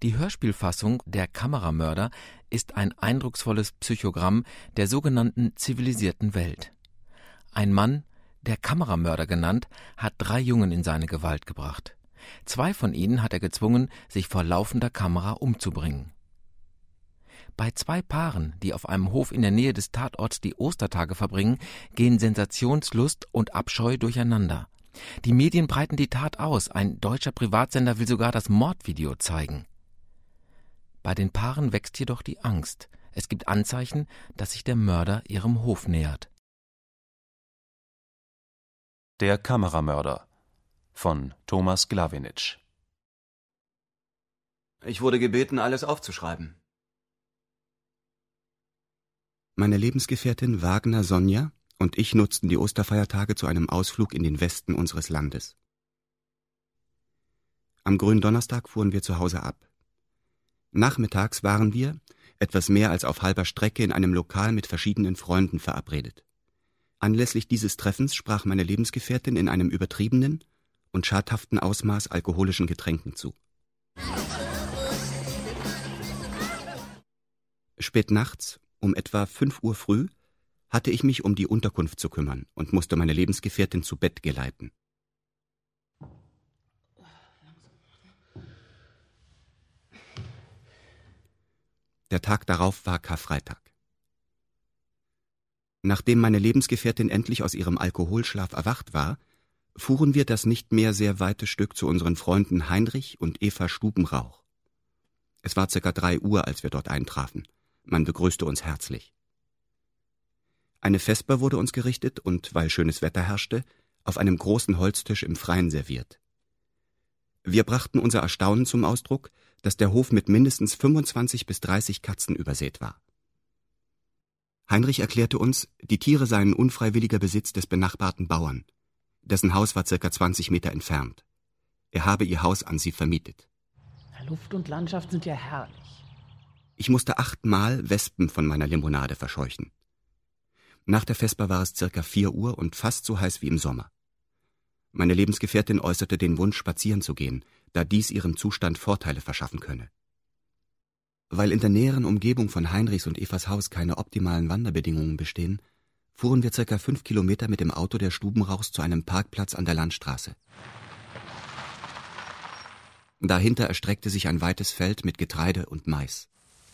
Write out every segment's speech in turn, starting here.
Die Hörspielfassung Der Kameramörder ist ein eindrucksvolles Psychogramm der sogenannten zivilisierten Welt. Ein Mann, der Kameramörder genannt, hat 3 Jungen in seine Gewalt gebracht. 2 von ihnen hat er gezwungen, sich vor laufender Kamera umzubringen. Bei 2 Paaren, die auf einem Hof in der Nähe des Tatorts die Ostertage verbringen, gehen Sensationslust und Abscheu durcheinander. Die Medien breiten die Tat aus. Ein deutscher Privatsender will sogar das Mordvideo zeigen. Bei den Paaren wächst jedoch die Angst. Es gibt Anzeichen, dass sich der Mörder ihrem Hof nähert. Der Kameramörder von Thomas Glawinitsch. Ich wurde gebeten, alles aufzuschreiben. Meine Lebensgefährtin Wagner Sonja und ich nutzten die Osterfeiertage zu einem Ausflug in den Westen unseres Landes. Am Gründonnerstag fuhren wir zu Hause ab. Nachmittags waren wir, etwas mehr als auf halber Strecke, in einem Lokal mit verschiedenen Freunden verabredet. Anlässlich dieses Treffens sprach meine Lebensgefährtin in einem übertriebenen und schadhaften Ausmaß alkoholischen Getränken zu. Spät nachts, um etwa 5 Uhr früh, hatte ich mich um die Unterkunft zu kümmern und musste meine Lebensgefährtin zu Bett geleiten. Der Tag darauf war Karfreitag. Nachdem meine Lebensgefährtin endlich aus ihrem Alkoholschlaf erwacht war, fuhren wir das nicht mehr sehr weite Stück zu unseren Freunden Heinrich und Eva Stubenrauch. Es war ca. 3 Uhr, als wir dort eintrafen. Man begrüßte uns herzlich. Eine Vesper wurde uns gerichtet und, weil schönes Wetter herrschte, auf einem großen Holztisch im Freien serviert. Wir brachten unser Erstaunen zum Ausdruck, dass der Hof mit mindestens 25 bis 30 Katzen übersät war. Heinrich erklärte uns, die Tiere seien unfreiwilliger Besitz des benachbarten Bauern. Dessen Haus war ca. 20 Meter entfernt. Er habe ihr Haus an sie vermietet. Luft und Landschaft sind ja herrlich. Ich musste 8-mal Wespen von meiner Limonade verscheuchen. Nach der Vesper war es ca. 4 Uhr und fast so heiß wie im Sommer. Meine Lebensgefährtin äußerte den Wunsch, spazieren zu gehen, da dies ihrem Zustand Vorteile verschaffen könne. Weil in der näheren Umgebung von Heinrichs und Evas Haus keine optimalen Wanderbedingungen bestehen, fuhren wir ca. 5 Kilometer mit dem Auto der Stubenrauchs zu einem Parkplatz an der Landstraße. Dahinter erstreckte sich ein weites Feld mit Getreide und Mais.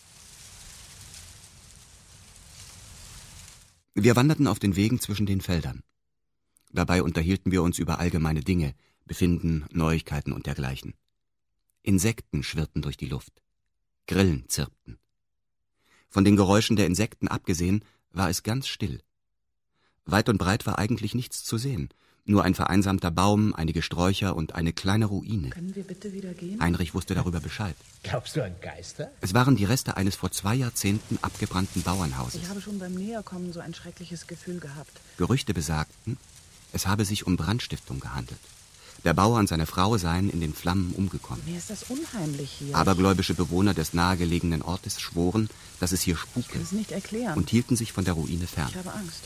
Wir wanderten auf den Wegen zwischen den Feldern. Dabei unterhielten wir uns über allgemeine Dinge, Befinden, Neuigkeiten und dergleichen. Insekten schwirrten durch die Luft. Grillen zirpten. Von den Geräuschen der Insekten abgesehen, war es ganz still. Weit und breit war eigentlich nichts zu sehen. Nur ein vereinsamter Baum, einige Sträucher und eine kleine Ruine. Können wir bitte wieder gehen? Heinrich wusste darüber Bescheid. Glaubst du an Geister? Es waren die Reste eines vor 2 Jahrzehnten abgebrannten Bauernhauses. Ich habe schon beim Näherkommen so ein schreckliches Gefühl gehabt. Gerüchte besagten, es habe sich um Brandstiftung gehandelt. Der Bauer und seine Frau seien in den Flammen umgekommen. Mir ist das unheimlich hier. Abergläubische Bewohner des nahegelegenen Ortes schworen, dass es hier spuke. Ich kann es nicht erklären. Und hielten sich von der Ruine fern. Ich habe Angst.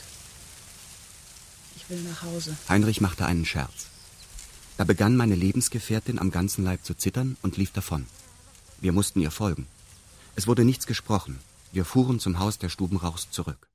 Ich will nach Hause. Heinrich machte einen Scherz. Da begann meine Lebensgefährtin am ganzen Leib zu zittern und lief davon. Wir mussten ihr folgen. Es wurde nichts gesprochen. Wir fuhren zum Haus der Stubenrauchs zurück.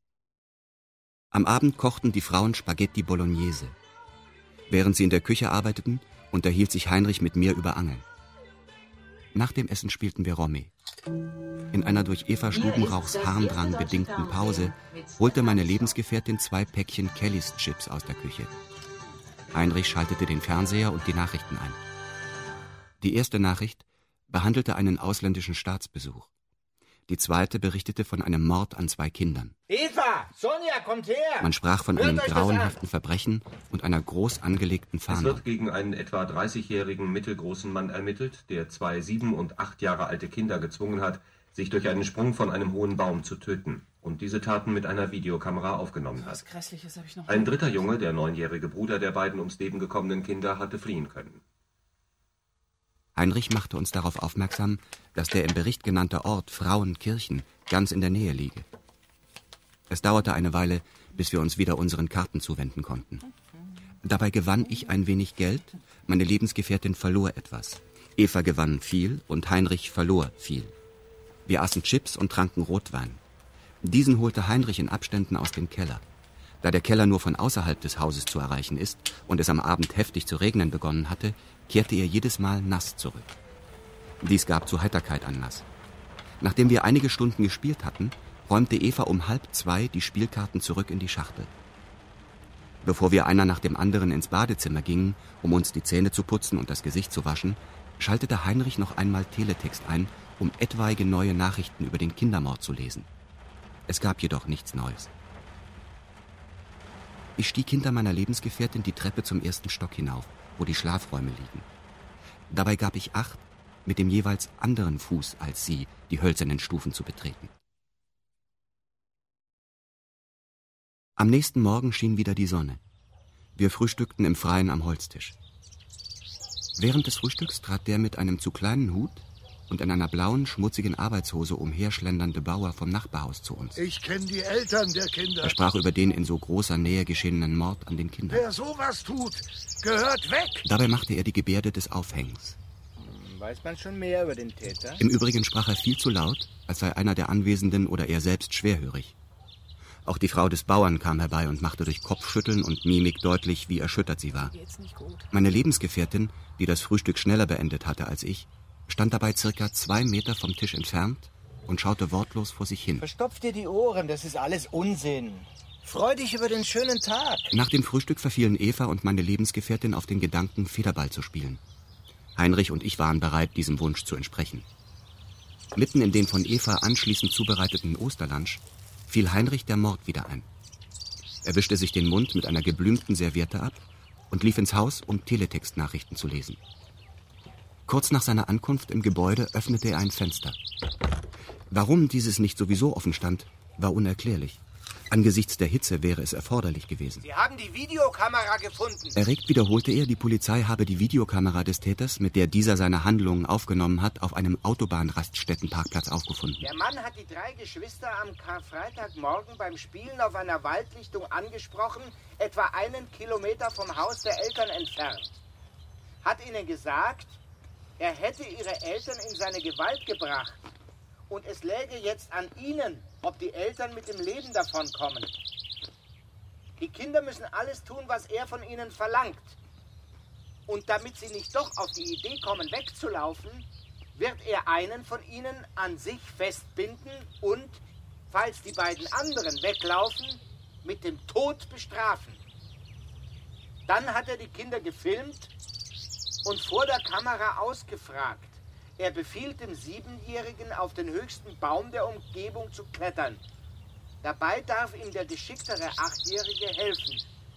Am Abend kochten die Frauen Spaghetti Bolognese. Während sie in der Küche arbeiteten, unterhielt sich Heinrich mit mir über Angeln. Nach dem Essen spielten wir Romy. In einer durch Eva Stubenrauchs Harndrang bedingten Pause holte meine Lebensgefährtin 2 Päckchen Kellys Chips aus der Küche. Heinrich schaltete den Fernseher und die Nachrichten ein. Die erste Nachricht behandelte einen ausländischen Staatsbesuch. Die zweite berichtete von einem Mord an 2 Kindern. Eva! Sonja, kommt her! Man sprach von einem grauenhaften Verbrechen und einer groß angelegten Es Fahndung. wird gegen einen etwa 30-jährigen mittelgroßen Mann ermittelt, der 2 7- und 8 Jahre alte Kinder gezwungen hat, sich durch einen Sprung von einem hohen Baum zu töten und diese Taten mit einer Videokamera aufgenommen hat. Was Grässliches habe ich noch. Ein dritter Junge, der 9-jährige Bruder der beiden ums Leben gekommenen Kinder, hatte fliehen können. Heinrich machte uns darauf aufmerksam, dass der im Bericht genannte Ort Frauenkirchen ganz in der Nähe liege. Es dauerte eine Weile, bis wir uns wieder unseren Karten zuwenden konnten. Dabei gewann ich ein wenig Geld, meine Lebensgefährtin verlor etwas. Eva gewann viel und Heinrich verlor viel. Wir aßen Chips und tranken Rotwein. Diesen holte Heinrich in Abständen aus dem Keller. Da der Keller nur von außerhalb des Hauses zu erreichen ist und es am Abend heftig zu regnen begonnen hatte, kehrte er jedes Mal nass zurück. Dies gab zu Heiterkeit Anlass. Nachdem wir einige Stunden gespielt hatten, räumte Eva um 1:30 die Spielkarten zurück in die Schachtel. Bevor wir einer nach dem anderen ins Badezimmer gingen, um uns die Zähne zu putzen und das Gesicht zu waschen, schaltete Heinrich noch einmal Teletext ein, um etwaige neue Nachrichten über den Kindermord zu lesen. Es gab jedoch nichts Neues. Ich stieg hinter meiner Lebensgefährtin die Treppe zum 1. Stock hinauf, wo die Schlafräume liegen. Dabei gab ich Acht, mit dem jeweils anderen Fuß als sie die hölzernen Stufen zu betreten. Am nächsten Morgen schien wieder die Sonne. Wir frühstückten im Freien am Holztisch. Während des Frühstücks trat der mit einem zu kleinen Hut und in einer blauen, schmutzigen Arbeitshose umherschlendernde Bauer vom Nachbarhaus zu uns. Ich kenne die Eltern der Kinder. Er sprach über den in so großer Nähe geschehenen Mord an den Kindern. Wer sowas tut, gehört weg. Dabei machte er die Gebärde des Aufhängens. Weiß man schon mehr über den Täter? Im Übrigen sprach er viel zu laut, als sei einer der Anwesenden oder er selbst schwerhörig. Auch die Frau des Bauern kam herbei und machte durch Kopfschütteln und Mimik deutlich, wie erschüttert sie war. Geht's nicht gut. Meine Lebensgefährtin, die das Frühstück schneller beendet hatte als ich, stand dabei circa 2 Meter vom Tisch entfernt und schaute wortlos vor sich hin. Verstopf dir die Ohren, das ist alles Unsinn. Freu dich über den schönen Tag. Nach dem Frühstück verfielen Eva und meine Lebensgefährtin auf den Gedanken, Federball zu spielen. Heinrich und ich waren bereit, diesem Wunsch zu entsprechen. Mitten in den von Eva anschließend zubereiteten Osterlunch fiel Heinrich der Mord wieder ein. Er wischte sich den Mund mit einer geblümten Serviette ab und lief ins Haus, um Teletextnachrichten zu lesen. Kurz nach seiner Ankunft im Gebäude öffnete er ein Fenster. Warum dieses nicht sowieso offen stand, war unerklärlich. Angesichts der Hitze wäre es erforderlich gewesen. Sie haben die Videokamera gefunden. Erregt wiederholte er, die Polizei habe die Videokamera des Täters, mit der dieser seine Handlungen aufgenommen hat, auf einem Autobahnraststättenparkplatz aufgefunden. Der Mann hat die 3 Geschwister am Karfreitagmorgen beim Spielen auf einer Waldlichtung angesprochen, etwa 1 Kilometer vom Haus der Eltern entfernt. Hat ihnen gesagt, er hätte ihre Eltern in seine Gewalt gebracht. Und es läge jetzt an ihnen, ob die Eltern mit dem Leben davonkommen. Die Kinder müssen alles tun, was er von ihnen verlangt. Und damit sie nicht doch auf die Idee kommen, wegzulaufen, wird er einen von ihnen an sich festbinden und, falls die beiden anderen weglaufen, mit dem Tod bestrafen. Dann hat er die Kinder gefilmt und vor der Kamera ausgefragt. Er befiehlt dem 7-Jährigen, auf den höchsten Baum der Umgebung zu klettern. Dabei darf ihm der geschicktere 8-Jährige helfen.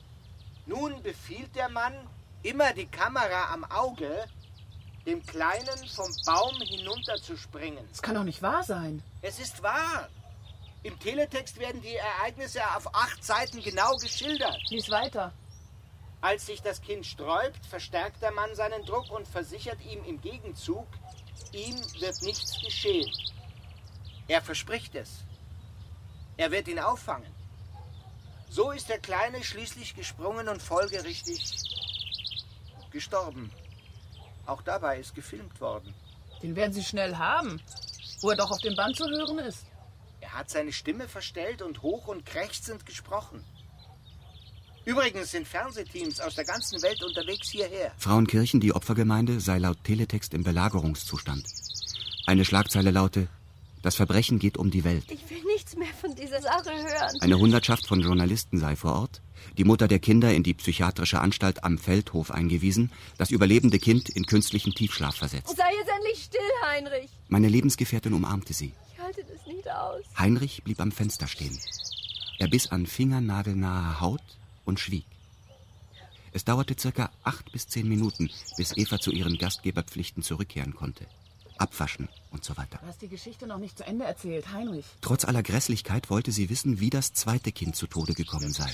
Nun befiehlt der Mann, immer die Kamera am Auge, dem Kleinen vom Baum hinunterzuspringen. Das kann doch nicht wahr sein. Es ist wahr. Im Teletext werden die Ereignisse auf 8 Seiten genau geschildert. Lies weiter. Als sich das Kind sträubt, verstärkt der Mann seinen Druck und versichert ihm im Gegenzug, ihm wird nichts geschehen. Er verspricht es. Er wird ihn auffangen. So ist der Kleine schließlich gesprungen und folgerichtig gestorben. Auch dabei ist gefilmt worden. Den werden Sie schnell haben, wo er doch auf dem Band zu hören ist. Er hat seine Stimme verstellt und hoch und krächzend gesprochen. Übrigens sind Fernsehteams aus der ganzen Welt unterwegs hierher. Frauenkirchen, die Opfergemeinde, sei laut Teletext im Belagerungszustand. Eine Schlagzeile laute: Das Verbrechen geht um die Welt. Ich will nichts mehr von dieser Sache hören. Eine Hundertschaft von Journalisten sei vor Ort. Die Mutter der Kinder in die psychiatrische Anstalt am Feldhof eingewiesen. Das überlebende Kind in künstlichen Tiefschlaf versetzt. Sei jetzt endlich still, Heinrich. Meine Lebensgefährtin umarmte sie. Ich halte das nicht aus. Heinrich blieb am Fenster stehen. Er biss an fingernagelnaher Haut und schwieg. Es dauerte circa 8 bis 10 Minuten, bis Eva zu ihren Gastgeberpflichten zurückkehren konnte. Abwaschen und so weiter. Du hast die Geschichte noch nicht zu Ende erzählt, Heinrich. Trotz aller Grässlichkeit wollte sie wissen, wie das zweite Kind zu Tode gekommen sei.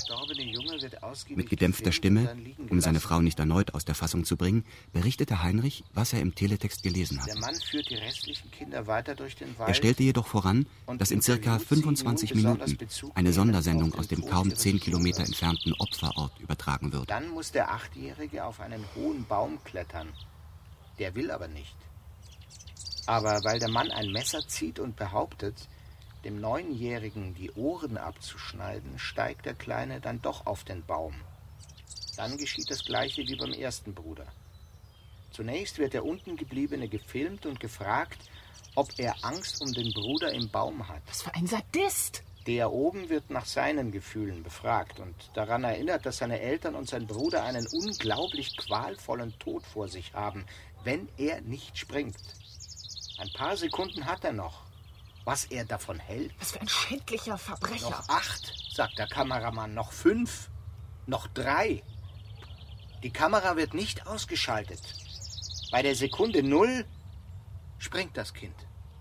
Mit gedämpfter Stimme, um seine Frau nicht erneut aus der Fassung zu bringen, berichtete Heinrich, was er im Teletext gelesen hatte. Der Mann führt die restlichen Kinder weiter durch den Wald. Er stellte jedoch voran, dass in circa 25 Minuten eine Sondersendung aus dem kaum 10 Kilometer entfernten Opferort übertragen würde. Dann muss der 8-Jährige auf einen hohen Baum klettern. Der will aber nicht. Aber weil der Mann ein Messer zieht und behauptet, dem 9-Jährigen die Ohren abzuschneiden, steigt der Kleine dann doch auf den Baum. Dann geschieht das Gleiche wie beim ersten Bruder. Zunächst wird der unten Gebliebene gefilmt und gefragt, ob er Angst um den Bruder im Baum hat. Was für ein Sadist! Der oben wird nach seinen Gefühlen befragt und daran erinnert, dass seine Eltern und sein Bruder einen unglaublich qualvollen Tod vor sich haben, wenn er nicht springt. Ein paar Sekunden hat er noch. Was er davon hält? Was für ein schändlicher Verbrecher! Noch 8, sagt der Kameramann, noch 5, noch 3. Die Kamera wird nicht ausgeschaltet. Bei der Sekunde 0 springt das Kind.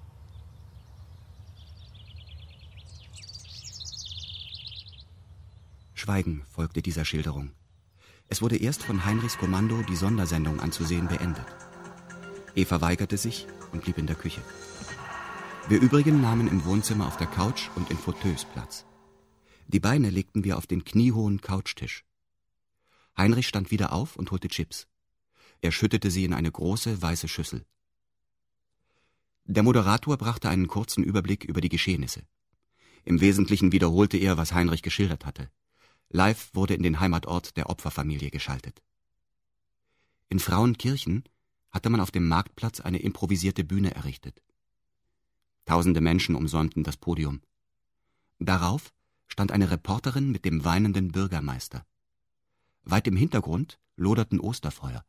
Schweigen folgte dieser Schilderung. Es wurde erst von Heinrichs Kommando, die Sondersendung anzusehen, beendet. Eva weigerte sich und blieb in der Küche. Wir übrigen nahmen im Wohnzimmer auf der Couch und in Fauteuils Platz. Die Beine legten wir auf den kniehohen Couchtisch. Heinrich stand wieder auf und holte Chips. Er schüttete sie in eine große, weiße Schüssel. Der Moderator brachte einen kurzen Überblick über die Geschehnisse. Im Wesentlichen wiederholte er, was Heinrich geschildert hatte. Live wurde in den Heimatort der Opferfamilie geschaltet. In Frauenkirchen hatte man auf dem Marktplatz eine improvisierte Bühne errichtet. Tausende Menschen umsäumten das Podium. Darauf stand eine Reporterin mit dem weinenden Bürgermeister. Weit im Hintergrund loderten Osterfeuer.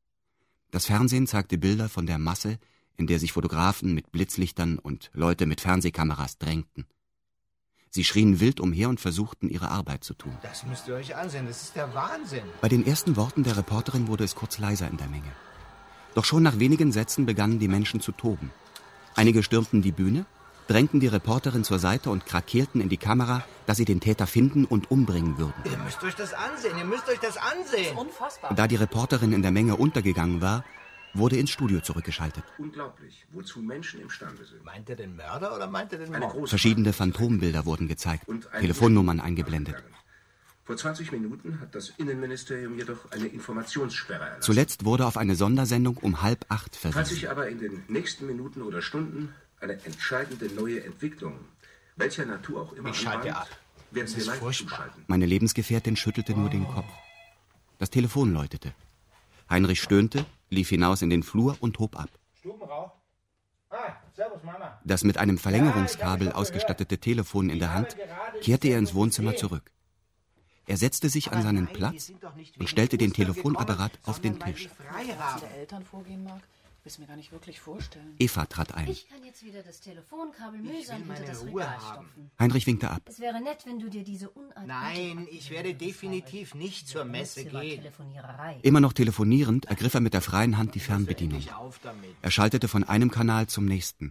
Das Fernsehen zeigte Bilder von der Masse, in der sich Fotografen mit Blitzlichtern und Leute mit Fernsehkameras drängten. Sie schrien wild umher und versuchten, ihre Arbeit zu tun. Das müsst ihr euch ansehen, das ist der Wahnsinn. Bei den ersten Worten der Reporterin wurde es kurz leiser in der Menge. Doch schon nach wenigen Sätzen begannen die Menschen zu toben. Einige stürmten die Bühne, drängten die Reporterin zur Seite und krakeelten in die Kamera, dass sie den Täter finden und umbringen würden. Ihr müsst euch das ansehen, Das ist unfassbar. Da die Reporterin in der Menge untergegangen war, wurde ins Studio zurückgeschaltet. Unglaublich, wozu Menschen imstande sind. Meint er den Mörder oder meint er den Mord? Verschiedene Phantombilder wurden gezeigt, Telefonnummern eingeblendet. Vor 20 Minuten hat das Innenministerium jedoch eine Informationssperre erlassen. Zuletzt wurde auf eine Sondersendung um 7:30 Falls verwiesen. sich aber in den nächsten Minuten oder Stunden eine entscheidende neue Entwicklung, welcher Natur auch immer, Ich schalte ab. werden wir live furchtbar. zuschalten. Meine Lebensgefährtin schüttelte nur den Kopf. Das Telefon läutete. Heinrich stöhnte, lief hinaus in den Flur und hob ab. Stubenrauch? Servus, Mama. Das mit einem Verlängerungskabel ausgestattete Telefon in der Hand kehrte er ins Wohnzimmer zurück. Er setzte sich an seinen Platz und stellte den Telefonapparat auf den Tisch. Was der Eltern vorgehen mag, will ich mir gar nicht wirklich vorstellen. Eva trat ein. Ich kann jetzt wieder das Telefonkabel mühsam hinter das Regal stopfen. Heinrich winkte ab. Es wäre nett, wenn du dir diese Unart... Nein, ich werde definitiv nicht zur Messe gehen. Telefoniererei. Immer noch telefonierend ergriff er mit der freien Hand die Fernbedienung. Auf damit. Er schaltete von einem Kanal zum nächsten.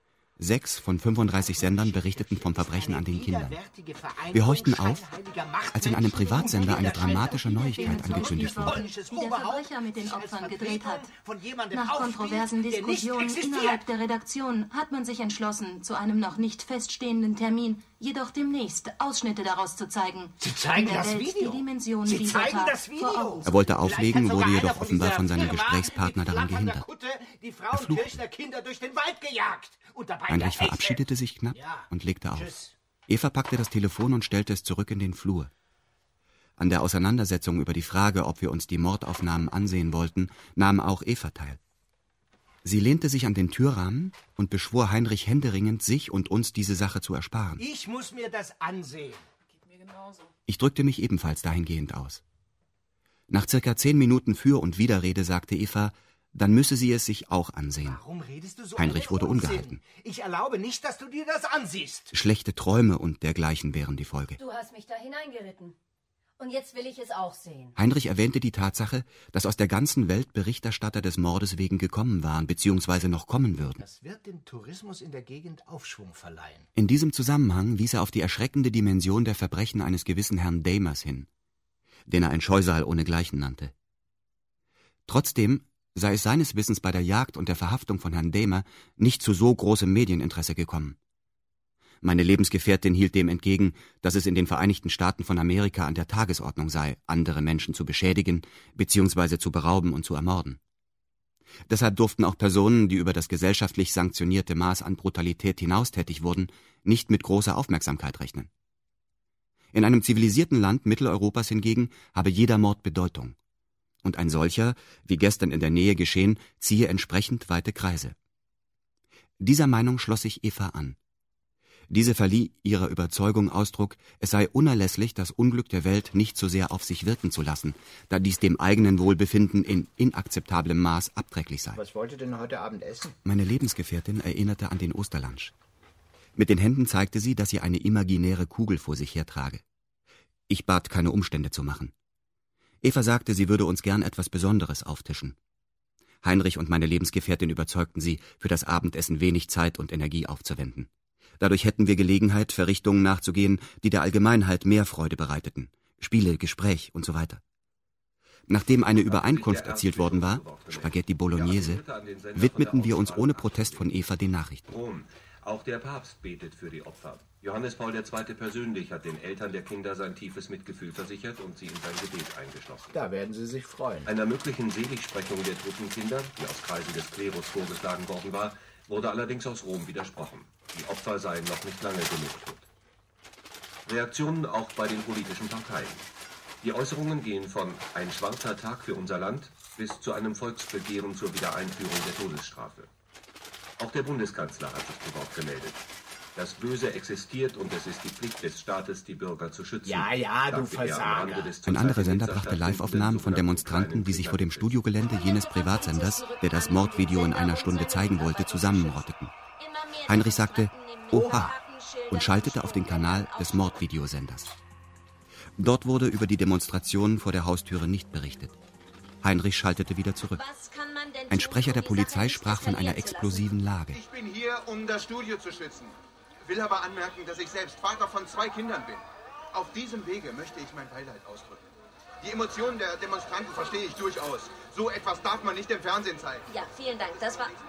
6 von 35 Sendern berichteten vom Verbrechen an den Kindern. Wir horchten auf, als in einem Privatsender eine dramatische Neuigkeit angekündigt wurde. Wie der Verbrecher mit den Opfern gedreht hat. Nach kontroversen Diskussionen innerhalb der Redaktion hat man sich entschlossen, zu einem noch nicht feststehenden Termin, jedoch demnächst Ausschnitte daraus zu zeigen. Sie zeigen In der das Welt Video. Die Dimension Sie dieser zeigen Tat das Video. vor Augen. Er wollte auflegen, wurde jedoch offenbar von seinem Gesprächspartner daran gehindert. Die Frauenkirchner Kinder durch den Wald gejagt. Und dabei Heinrich verabschiedete sich knapp und legte auf. Tschüss. Eva packte das Telefon und stellte es zurück in den Flur. An der Auseinandersetzung über die Frage, ob wir uns die Mordaufnahmen ansehen wollten, nahm auch Eva teil. Sie lehnte sich an den Türrahmen und beschwor Heinrich händeringend, sich und uns diese Sache zu ersparen. Ich muss mir das ansehen. Geht mir genauso. Ich drückte mich ebenfalls dahingehend aus. Nach circa 10 Minuten Für- und Widerrede sagte Eva, dann müsse sie es sich auch ansehen. Warum redest du so? Heinrich wurde Unsinn? ungehalten. Ich erlaube nicht, dass du dir das ansiehst. Schlechte Träume und dergleichen wären die Folge. Du hast mich da hineingeritten. Und jetzt will ich es auch sehen. Heinrich erwähnte die Tatsache, dass aus der ganzen Welt Berichterstatter des Mordes wegen gekommen waren bzw. noch kommen würden. Das wird dem Tourismus in der Gegend Aufschwung verleihen. In diesem Zusammenhang wies er auf die erschreckende Dimension der Verbrechen eines gewissen Herrn Damers hin, den er ein Scheusal ohnegleichen nannte. Trotzdem sei es seines Wissens bei der Jagd und der Verhaftung von Herrn Damer nicht zu so großem Medieninteresse gekommen. Meine Lebensgefährtin hielt dem entgegen, dass es in den Vereinigten Staaten von Amerika an der Tagesordnung sei, andere Menschen zu beschädigen bzw. zu berauben und zu ermorden. Deshalb durften auch Personen, die über das gesellschaftlich sanktionierte Maß an Brutalität hinaus tätig wurden, nicht mit großer Aufmerksamkeit rechnen. In einem zivilisierten Land Mitteleuropas hingegen habe jeder Mord Bedeutung. Und ein solcher, wie gestern in der Nähe geschehen, ziehe entsprechend weite Kreise. Dieser Meinung schloss sich Eva an. Diese verlieh ihrer Überzeugung Ausdruck, es sei unerlässlich, das Unglück der Welt nicht so sehr auf sich wirken zu lassen, da dies dem eigenen Wohlbefinden in inakzeptablem Maß abträglich sei. Was wollt ihr denn heute Abend essen? Meine Lebensgefährtin erinnerte an den Osterlunch. Mit den Händen zeigte sie, dass sie eine imaginäre Kugel vor sich hertrage. Ich bat, keine Umstände zu machen. Eva sagte, sie würde uns gern etwas Besonderes auftischen. Heinrich und meine Lebensgefährtin überzeugten sie, für das Abendessen wenig Zeit und Energie aufzuwenden. Dadurch hätten wir Gelegenheit, Verrichtungen nachzugehen, die der Allgemeinheit mehr Freude bereiteten. Spiele, Gespräch und so weiter. Nachdem eine Übereinkunft erzielt worden war, Spaghetti Bolognese, widmeten wir uns ohne Protest von Eva den Nachrichten. Auch der Papst betet für die Opfer. Johannes Paul II. Persönlich hat den Eltern der Kinder sein tiefes Mitgefühl versichert und sie in sein Gebet eingeschlossen. Da werden sie sich freuen. Einer möglichen Seligsprechung der toten Kinder, die aus Kreisen des Klerus vorgeschlagen worden war, wurde allerdings aus Rom widersprochen. Die Opfer seien noch nicht lange genug tot. Reaktionen auch bei den politischen Parteien. Die Äußerungen gehen von ein schwarzer Tag für unser Land bis zu einem Volksbegehren zur Wiedereinführung der Todesstrafe. Auch der Bundeskanzler hat sich zu Wort gemeldet. Das Böse existiert und es ist die Pflicht des Staates, die Bürger zu schützen. Ja, du Versager. Ein anderer Sender brachte Live-Aufnahmen von Demonstranten, die sich vor dem Studiogelände jenes Privatsenders, der das Mordvideo in einer Stunde zeigen wollte, zusammenrotteten. Heinrich sagte, Oha, und schaltete auf den Kanal des Mordvideosenders. Dort wurde über die Demonstrationen vor der Haustüre nicht berichtet. Heinrich schaltete wieder zurück. Ein Sprecher der Polizei sprach von einer explosiven Lage. Ich bin hier, um das Studio zu schützen. Will aber anmerken, dass ich selbst Vater von 2 Kindern bin. Auf diesem Wege möchte ich mein Beileid ausdrücken. Die Emotionen der Demonstranten verstehe ich durchaus. So etwas darf man nicht im Fernsehen zeigen. Ja, vielen Dank. Das war...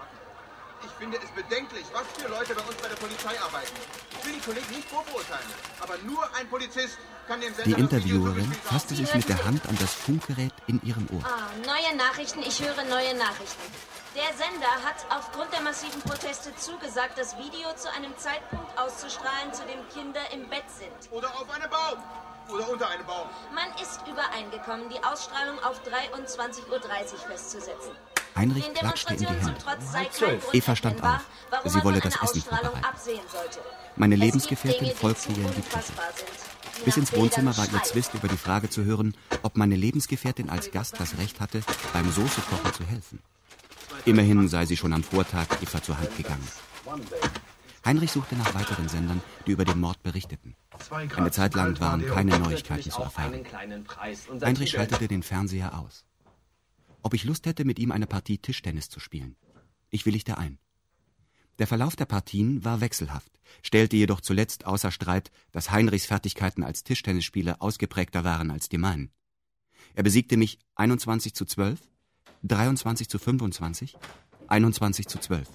Ich finde es bedenklich, was für Leute bei uns bei der Polizei arbeiten. Ich will die Kollegen nicht vorbeurteilen, aber nur ein Polizist kann den Sender... Die Interviewerin fasste sich mit der Hand an das Funkgerät in ihrem Ohr. Neue Nachrichten, ich höre neue Nachrichten. Der Sender hat aufgrund der massiven Proteste zugesagt, das Video zu einem Zeitpunkt auszustrahlen, zu dem Kinder im Bett sind. Oder auf einem Baum. Oder unter einem Baum. Man ist übereingekommen, die Ausstrahlung auf 23:30 Uhr festzusetzen. Heinrich klatschte in die Hände. Eva stand auf. Sie wolle das Essen vorbereiten. Meine Lebensgefährtin folgte ihr in die Küche. Bis ins Wohnzimmer war ihr Zwist über die Frage zu hören, ob meine Lebensgefährtin als Gast das Recht hatte, beim Soßekochen zu helfen. Immerhin sei sie schon am Vortag Eva zur Hand gegangen. Heinrich suchte nach weiteren Sendern, die über den Mord berichteten. Eine Zeit lang waren keine Neuigkeiten zu erfahren. Heinrich schaltete den Fernseher aus. Ob ich Lust hätte, mit ihm eine Partie Tischtennis zu spielen. Ich willigte ein. Der Verlauf der Partien war wechselhaft, stellte jedoch zuletzt außer Streit, dass Heinrichs Fertigkeiten als Tischtennisspieler ausgeprägter waren als die meinen. Er besiegte mich 21:12, 23:25, 21:12,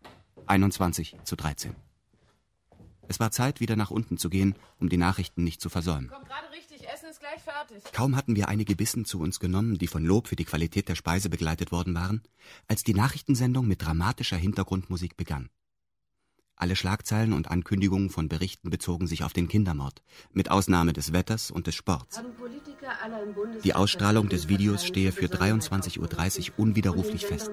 21:13. Es war Zeit, wieder nach unten zu gehen, um die Nachrichten nicht zu versäumen. Kommt gerade richtig, Essen ist gleich fertig. Kaum hatten wir einige Bissen zu uns genommen, die von Lob für die Qualität der Speise begleitet worden waren, als die Nachrichtensendung mit dramatischer Hintergrundmusik begann. Alle Schlagzeilen und Ankündigungen von Berichten bezogen sich auf den Kindermord, mit Ausnahme des Wetters und des Sports. Die Ausstrahlung des Videos stehe für 23:30 Uhr unwiderruflich fest.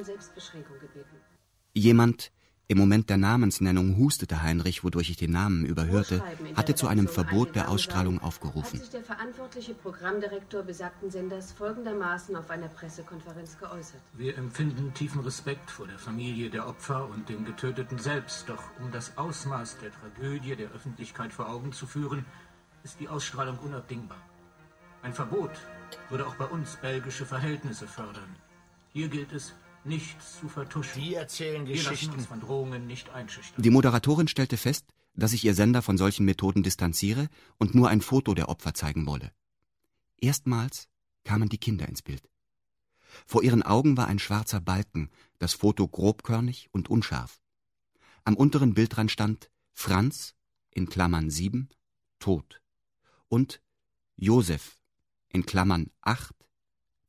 Jemand, im Moment der Namensnennung hustete Heinrich, wodurch ich den Namen überhörte, hatte zu einem Verbot der Ausstrahlung aufgerufen. Hat sich der verantwortliche Programmdirektor besagten Senders folgendermaßen auf einer Pressekonferenz geäußert. Wir empfinden tiefen Respekt vor der Familie der Opfer und den Getöteten selbst. Doch um das Ausmaß der Tragödie der Öffentlichkeit vor Augen zu führen, ist die Ausstrahlung unabdingbar. Ein Verbot würde auch bei uns belgische Verhältnisse fördern. Hier gilt es, nichts zu vertuschen. Die erzählen Geschichten. Wir lassen uns von Drohungen nicht einschüchtern. Die Moderatorin stellte fest, dass sich ihr Sender von solchen Methoden distanziere und nur ein Foto der Opfer zeigen wolle. Erstmals kamen die Kinder ins Bild. Vor ihren Augen war ein schwarzer Balken, das Foto grobkörnig und unscharf. Am unteren Bildrand stand Franz, in Klammern 7, tot, und Josef, in Klammern 8,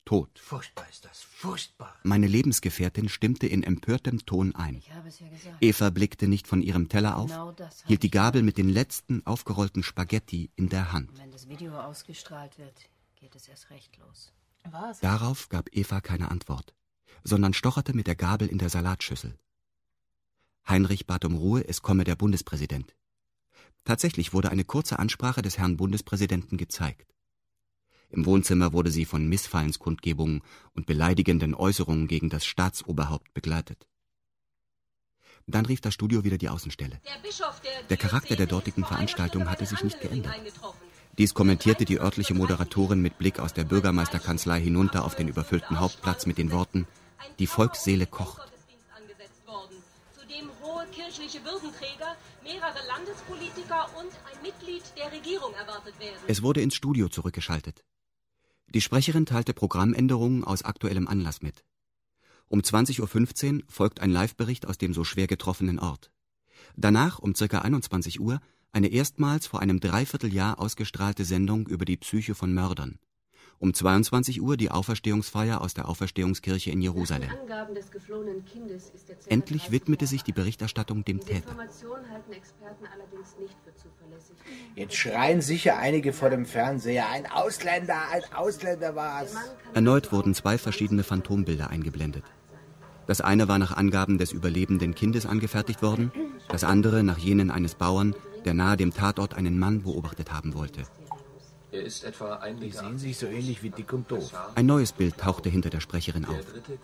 tot. Furchtbar ist das, furchtbar. Meine Lebensgefährtin stimmte in empörtem Ton ein. Ich habe es ja gesagt. Eva blickte nicht von ihrem Teller auf, Genau das hielt die Gabel mit den letzten aufgerollten Spaghetti in der Hand. Wenn das Video ausgestrahlt wird, geht es erst recht los. Was? Darauf gab Eva keine Antwort, sondern stocherte mit der Gabel in der Salatschüssel. Heinrich bat um Ruhe, es komme der Bundespräsident. Tatsächlich wurde eine kurze Ansprache des Herrn Bundespräsidenten gezeigt. Im Wohnzimmer wurde sie von Missfallenskundgebungen und beleidigenden Äußerungen gegen das Staatsoberhaupt begleitet. Dann rief das Studio wieder die Außenstelle. Der Charakter der dortigen Veranstaltung hatte sich nicht geändert. Dies kommentierte die örtliche Moderatorin mit Blick aus der Bürgermeisterkanzlei hinunter auf den überfüllten Hauptplatz mit den Worten: Die Volksseele kocht. Zudem hohe kirchliche Würdenträger, mehrere Landespolitiker und ein Mitglied der Regierung erwartet werden. Es wurde ins Studio zurückgeschaltet. Die Sprecherin teilte Programmänderungen aus aktuellem Anlass mit. Um 20:15 Uhr folgt ein Live-Bericht aus dem so schwer getroffenen Ort. Danach um ca. 21 Uhr eine erstmals vor einem Dreivierteljahr ausgestrahlte Sendung über die Psyche von Mördern. Um 22 Uhr die Auferstehungsfeier aus der Auferstehungskirche in Jerusalem. Nach den Angaben des geflohenen Kindes ist der Endlich widmete sich die Berichterstattung dem Täter. Informationen halten Experten allerdings nicht für zuverlässig. Jetzt schreien sicher einige vor dem Fernseher, ein Ausländer war's. Erneut wurden 2 verschiedene Phantombilder eingeblendet. Das eine war nach Angaben des überlebenden Kindes angefertigt worden, das andere nach jenen eines Bauern, der nahe dem Tatort einen Mann beobachtet haben wollte. Er ist etwa ein Die sehen sich so ähnlich wie dick und doof. Ein neues Bild tauchte hinter der Sprecherin auf.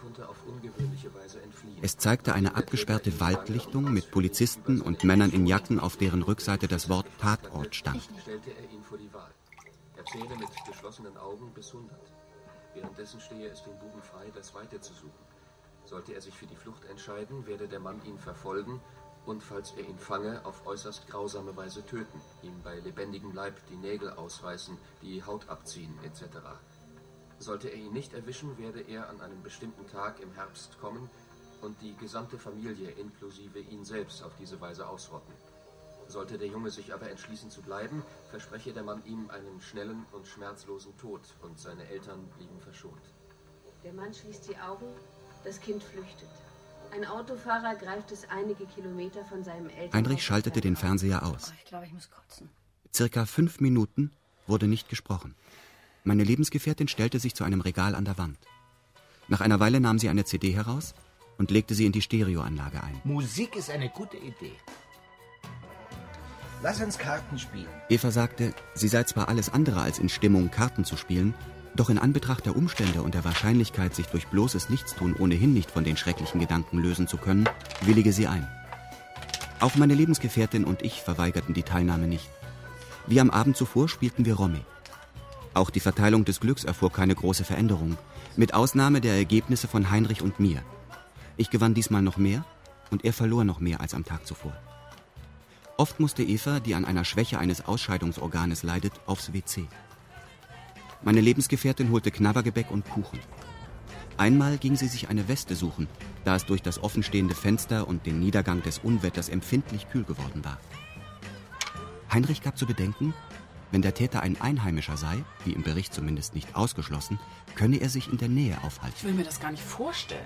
Es zeigte eine abgesperrte Waldlichtung mit Polizisten und Männern in Jacken, auf deren Rückseite das Wort Tatort stand. Stellte er ihn vor die Wahl. Er zähle mit geschlossenen Augen bis 100. Währenddessen stehe es dem Buben frei, das Weite zu suchen. Sollte er sich für die Flucht entscheiden, werde der Mann ihn verfolgen und, falls er ihn fange, auf äußerst grausame Weise töten, ihm bei lebendigem Leib die Nägel ausreißen, die Haut abziehen, etc. Sollte er ihn nicht erwischen, werde er an einem bestimmten Tag im Herbst kommen und die gesamte Familie inklusive ihn selbst auf diese Weise ausrotten. Sollte der Junge sich aber entschließen zu bleiben, verspreche der Mann ihm einen schnellen und schmerzlosen Tod und seine Eltern blieben verschont. Der Mann schließt die Augen, das Kind flüchtet. Ein Autofahrer greift es einige Kilometer von seinem Elternhaus. Heinrich schaltete den Fernseher aus. Ich glaube, ich muss kotzen. Circa 5 Minuten wurde nicht gesprochen. Meine Lebensgefährtin stellte sich zu einem Regal an der Wand. Nach einer Weile nahm sie eine CD heraus und legte sie in die Stereoanlage ein. Musik ist eine gute Idee. Lass uns Karten spielen. Eva sagte, sie sei zwar alles andere als in Stimmung, Karten zu spielen, doch in Anbetracht der Umstände und der Wahrscheinlichkeit, sich durch bloßes Nichtstun ohnehin nicht von den schrecklichen Gedanken lösen zu können, willige sie ein. Auch meine Lebensgefährtin und ich verweigerten die Teilnahme nicht. Wie am Abend zuvor spielten wir Romy. Auch die Verteilung des Glücks erfuhr keine große Veränderung, mit Ausnahme der Ergebnisse von Heinrich und mir. Ich gewann diesmal noch mehr und er verlor noch mehr als am Tag zuvor. Oft musste Eva, die an einer Schwäche eines Ausscheidungsorganes leidet, aufs WC. Meine Lebensgefährtin holte Knabbergebäck und Kuchen. Einmal ging sie sich eine Weste suchen, da es durch das offenstehende Fenster und den Niedergang des Unwetters empfindlich kühl geworden war. Heinrich gab zu bedenken, wenn der Täter ein Einheimischer sei, wie im Bericht zumindest nicht ausgeschlossen, könne er sich in der Nähe aufhalten. Ich will mir das gar nicht vorstellen.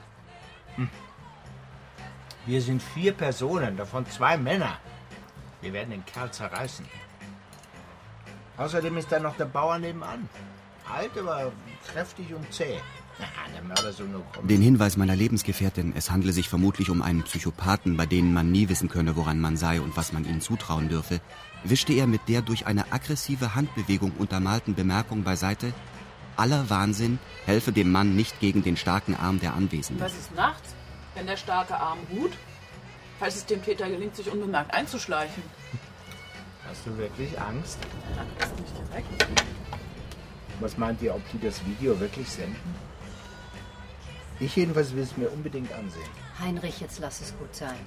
Wir sind 4 Personen, davon 2 Männer. Wir werden den Kerl zerreißen. Außerdem ist da noch der Bauer nebenan. Alt, aber kräftig und zäh. Der Mörder soll nur kommen. Den Hinweis meiner Lebensgefährtin, es handle sich vermutlich um einen Psychopathen, bei denen man nie wissen könne, woran man sei und was man ihnen zutrauen dürfe, wischte er mit der durch eine aggressive Handbewegung untermalten Bemerkung beiseite: Aller Wahnsinn helfe dem Mann nicht gegen den starken Arm der Anwesenden. Was ist nachts, wenn der starke Arm ruht? Falls es dem Täter gelingt, sich unbemerkt einzuschleichen. Hast du wirklich Angst? Nein, nicht direkt. Was meint ihr, ob die das Video wirklich senden? Ich jedenfalls will es mir unbedingt ansehen. Heinrich, jetzt lass es gut sein.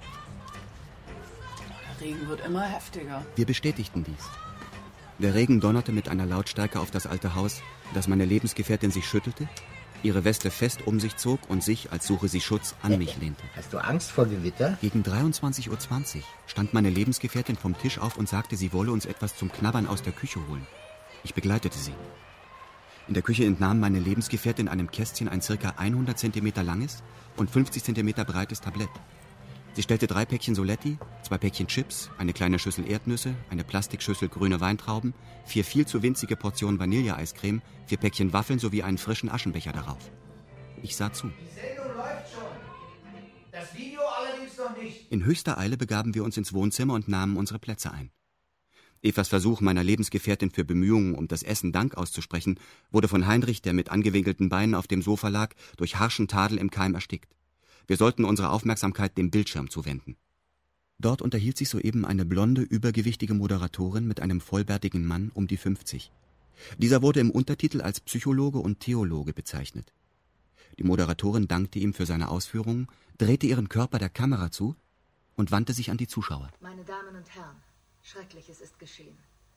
Der Regen wird immer heftiger. Wir bestätigten dies. Der Regen donnerte mit einer Lautstärke auf das alte Haus, dass meine Lebensgefährtin sich schüttelte, ihre Weste fest um sich zog und sich, als suche sie Schutz, an mich lehnte. Hast du Angst vor Gewitter? Gegen 23:20 Uhr stand meine Lebensgefährtin vom Tisch auf und sagte, sie wolle uns etwas zum Knabbern aus der Küche holen. Ich begleitete sie. In der Küche entnahm meine Lebensgefährtin einem Kästchen ein ca. 100 cm langes und 50 cm breites Tablett. Sie stellte 3 Päckchen Soletti, 2 Päckchen Chips, eine kleine Schüssel Erdnüsse, eine Plastikschüssel grüne Weintrauben, 4 viel zu winzige Portionen Vanilleeiscreme, 4 Päckchen Waffeln sowie einen frischen Aschenbecher darauf. Ich sah zu. Die Sendung läuft schon. Das Video allerdings noch nicht. In höchster Eile begaben wir uns ins Wohnzimmer und nahmen unsere Plätze ein. Evas Versuch, meiner Lebensgefährtin für Bemühungen um das Essen Dank auszusprechen, wurde von Heinrich, der mit angewinkelten Beinen auf dem Sofa lag, durch harschen Tadel im Keim erstickt. Wir sollten unsere Aufmerksamkeit dem Bildschirm zuwenden. Dort unterhielt sich soeben eine blonde, übergewichtige Moderatorin mit einem vollbärtigen Mann um die 50. Dieser wurde im Untertitel als Psychologe und Theologe bezeichnet. Die Moderatorin dankte ihm für seine Ausführungen, drehte ihren Körper der Kamera zu und wandte sich an die Zuschauer. Meine Damen und Herren, Schreckliches ist geschehen.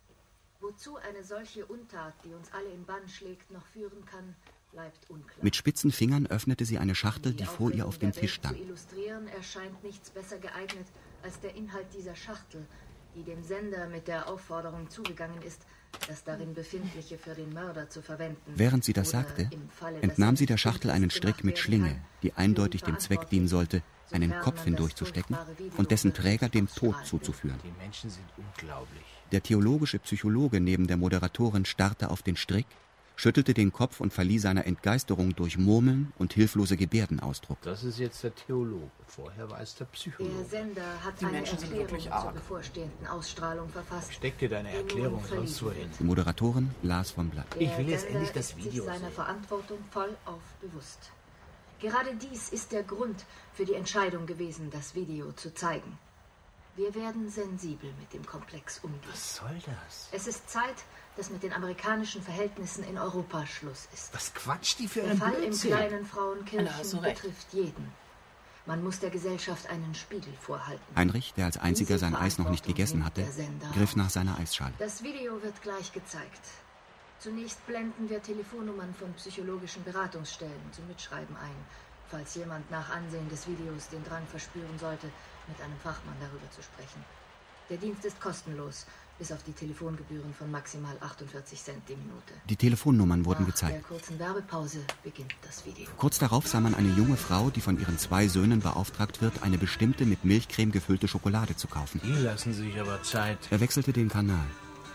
Wozu eine solche Untat, die uns alle in Bann schlägt, noch führen kann, bleibt unklar. Mit spitzen Fingern öffnete sie eine Schachtel, die vor ihr auf dem Tisch stand. Zu illustrieren erscheint nichts besser geeignet als der Inhalt dieser Schachtel, die dem Sender mit der Aufforderung zugegangen ist, das darin Befindliche für den Mörder zu verwenden. Während sie das sagte, entnahm sie der Schachtel einen Strick mit Schlinge, die eindeutig dem Zweck dienen sollte, einen Kopf hindurchzustecken und dessen Träger dem Tod zuzuführen. Die Menschen sind unglaublich. Der theologische Psychologe neben der Moderatorin starrte auf den Strick, schüttelte den Kopf und verlieh seiner Entgeisterung durch Murmeln und hilflose Gebärden Ausdruck. Das ist jetzt der Theologe. Vorher war es der Psychologe. Der Sender hat eine Erklärung zur bevorstehenden Ausstrahlung verfasst. Steck dir deine Erklärung sonst so hin. Die Moderatorin las vom Blatt. Ich will jetzt endlich das Video sehen. Seiner Verantwortung voll auf bewusst. Gerade dies ist der Grund für die Entscheidung gewesen, das Video zu zeigen. Wir werden sensibel mit dem Komplex umgehen. Was soll das? Es ist Zeit, dass mit den amerikanischen Verhältnissen in Europa Schluss ist. Was quatscht die für ein einen Blödsinn? Der Fall im kleinen Frauenkirchen recht. betrifft jeden. Man muss der Gesellschaft einen Spiegel vorhalten. Heinrich, der als einziger sein Eis noch nicht gegessen hatte, griff nach seiner Eisschale. Das Video wird gleich gezeigt. Zunächst blenden wir Telefonnummern von psychologischen Beratungsstellen zum Mitschreiben ein, falls jemand nach Ansehen des Videos den Drang verspüren sollte, mit einem Fachmann darüber zu sprechen. Der Dienst ist kostenlos, bis auf die Telefongebühren von maximal 48 Cent die Minute. Die Telefonnummern wurden Nach gezeigt. der kurzen Werbepause beginnt das Video. Kurz darauf sah man eine junge Frau, die von ihren 2 Söhnen beauftragt wird, eine bestimmte mit Milchcreme gefüllte Schokolade zu kaufen. Die lassen sich aber Zeit. Er wechselte den Kanal.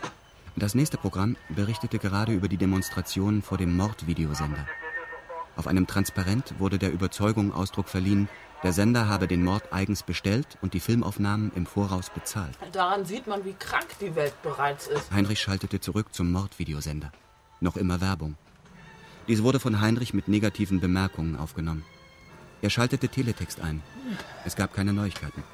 Das nächste Programm berichtete gerade über die Demonstrationen vor dem Mordvideosender. Auf einem Transparent wurde der Überzeugung Ausdruck verliehen, der Sender habe den Mord eigens bestellt und die Filmaufnahmen im Voraus bezahlt. Daran sieht man, wie krank die Welt bereits ist. Heinrich schaltete zurück zum Mordvideosender. Noch immer Werbung. Dies wurde von Heinrich mit negativen Bemerkungen aufgenommen. Er schaltete Teletext ein. Es gab keine Neuigkeiten.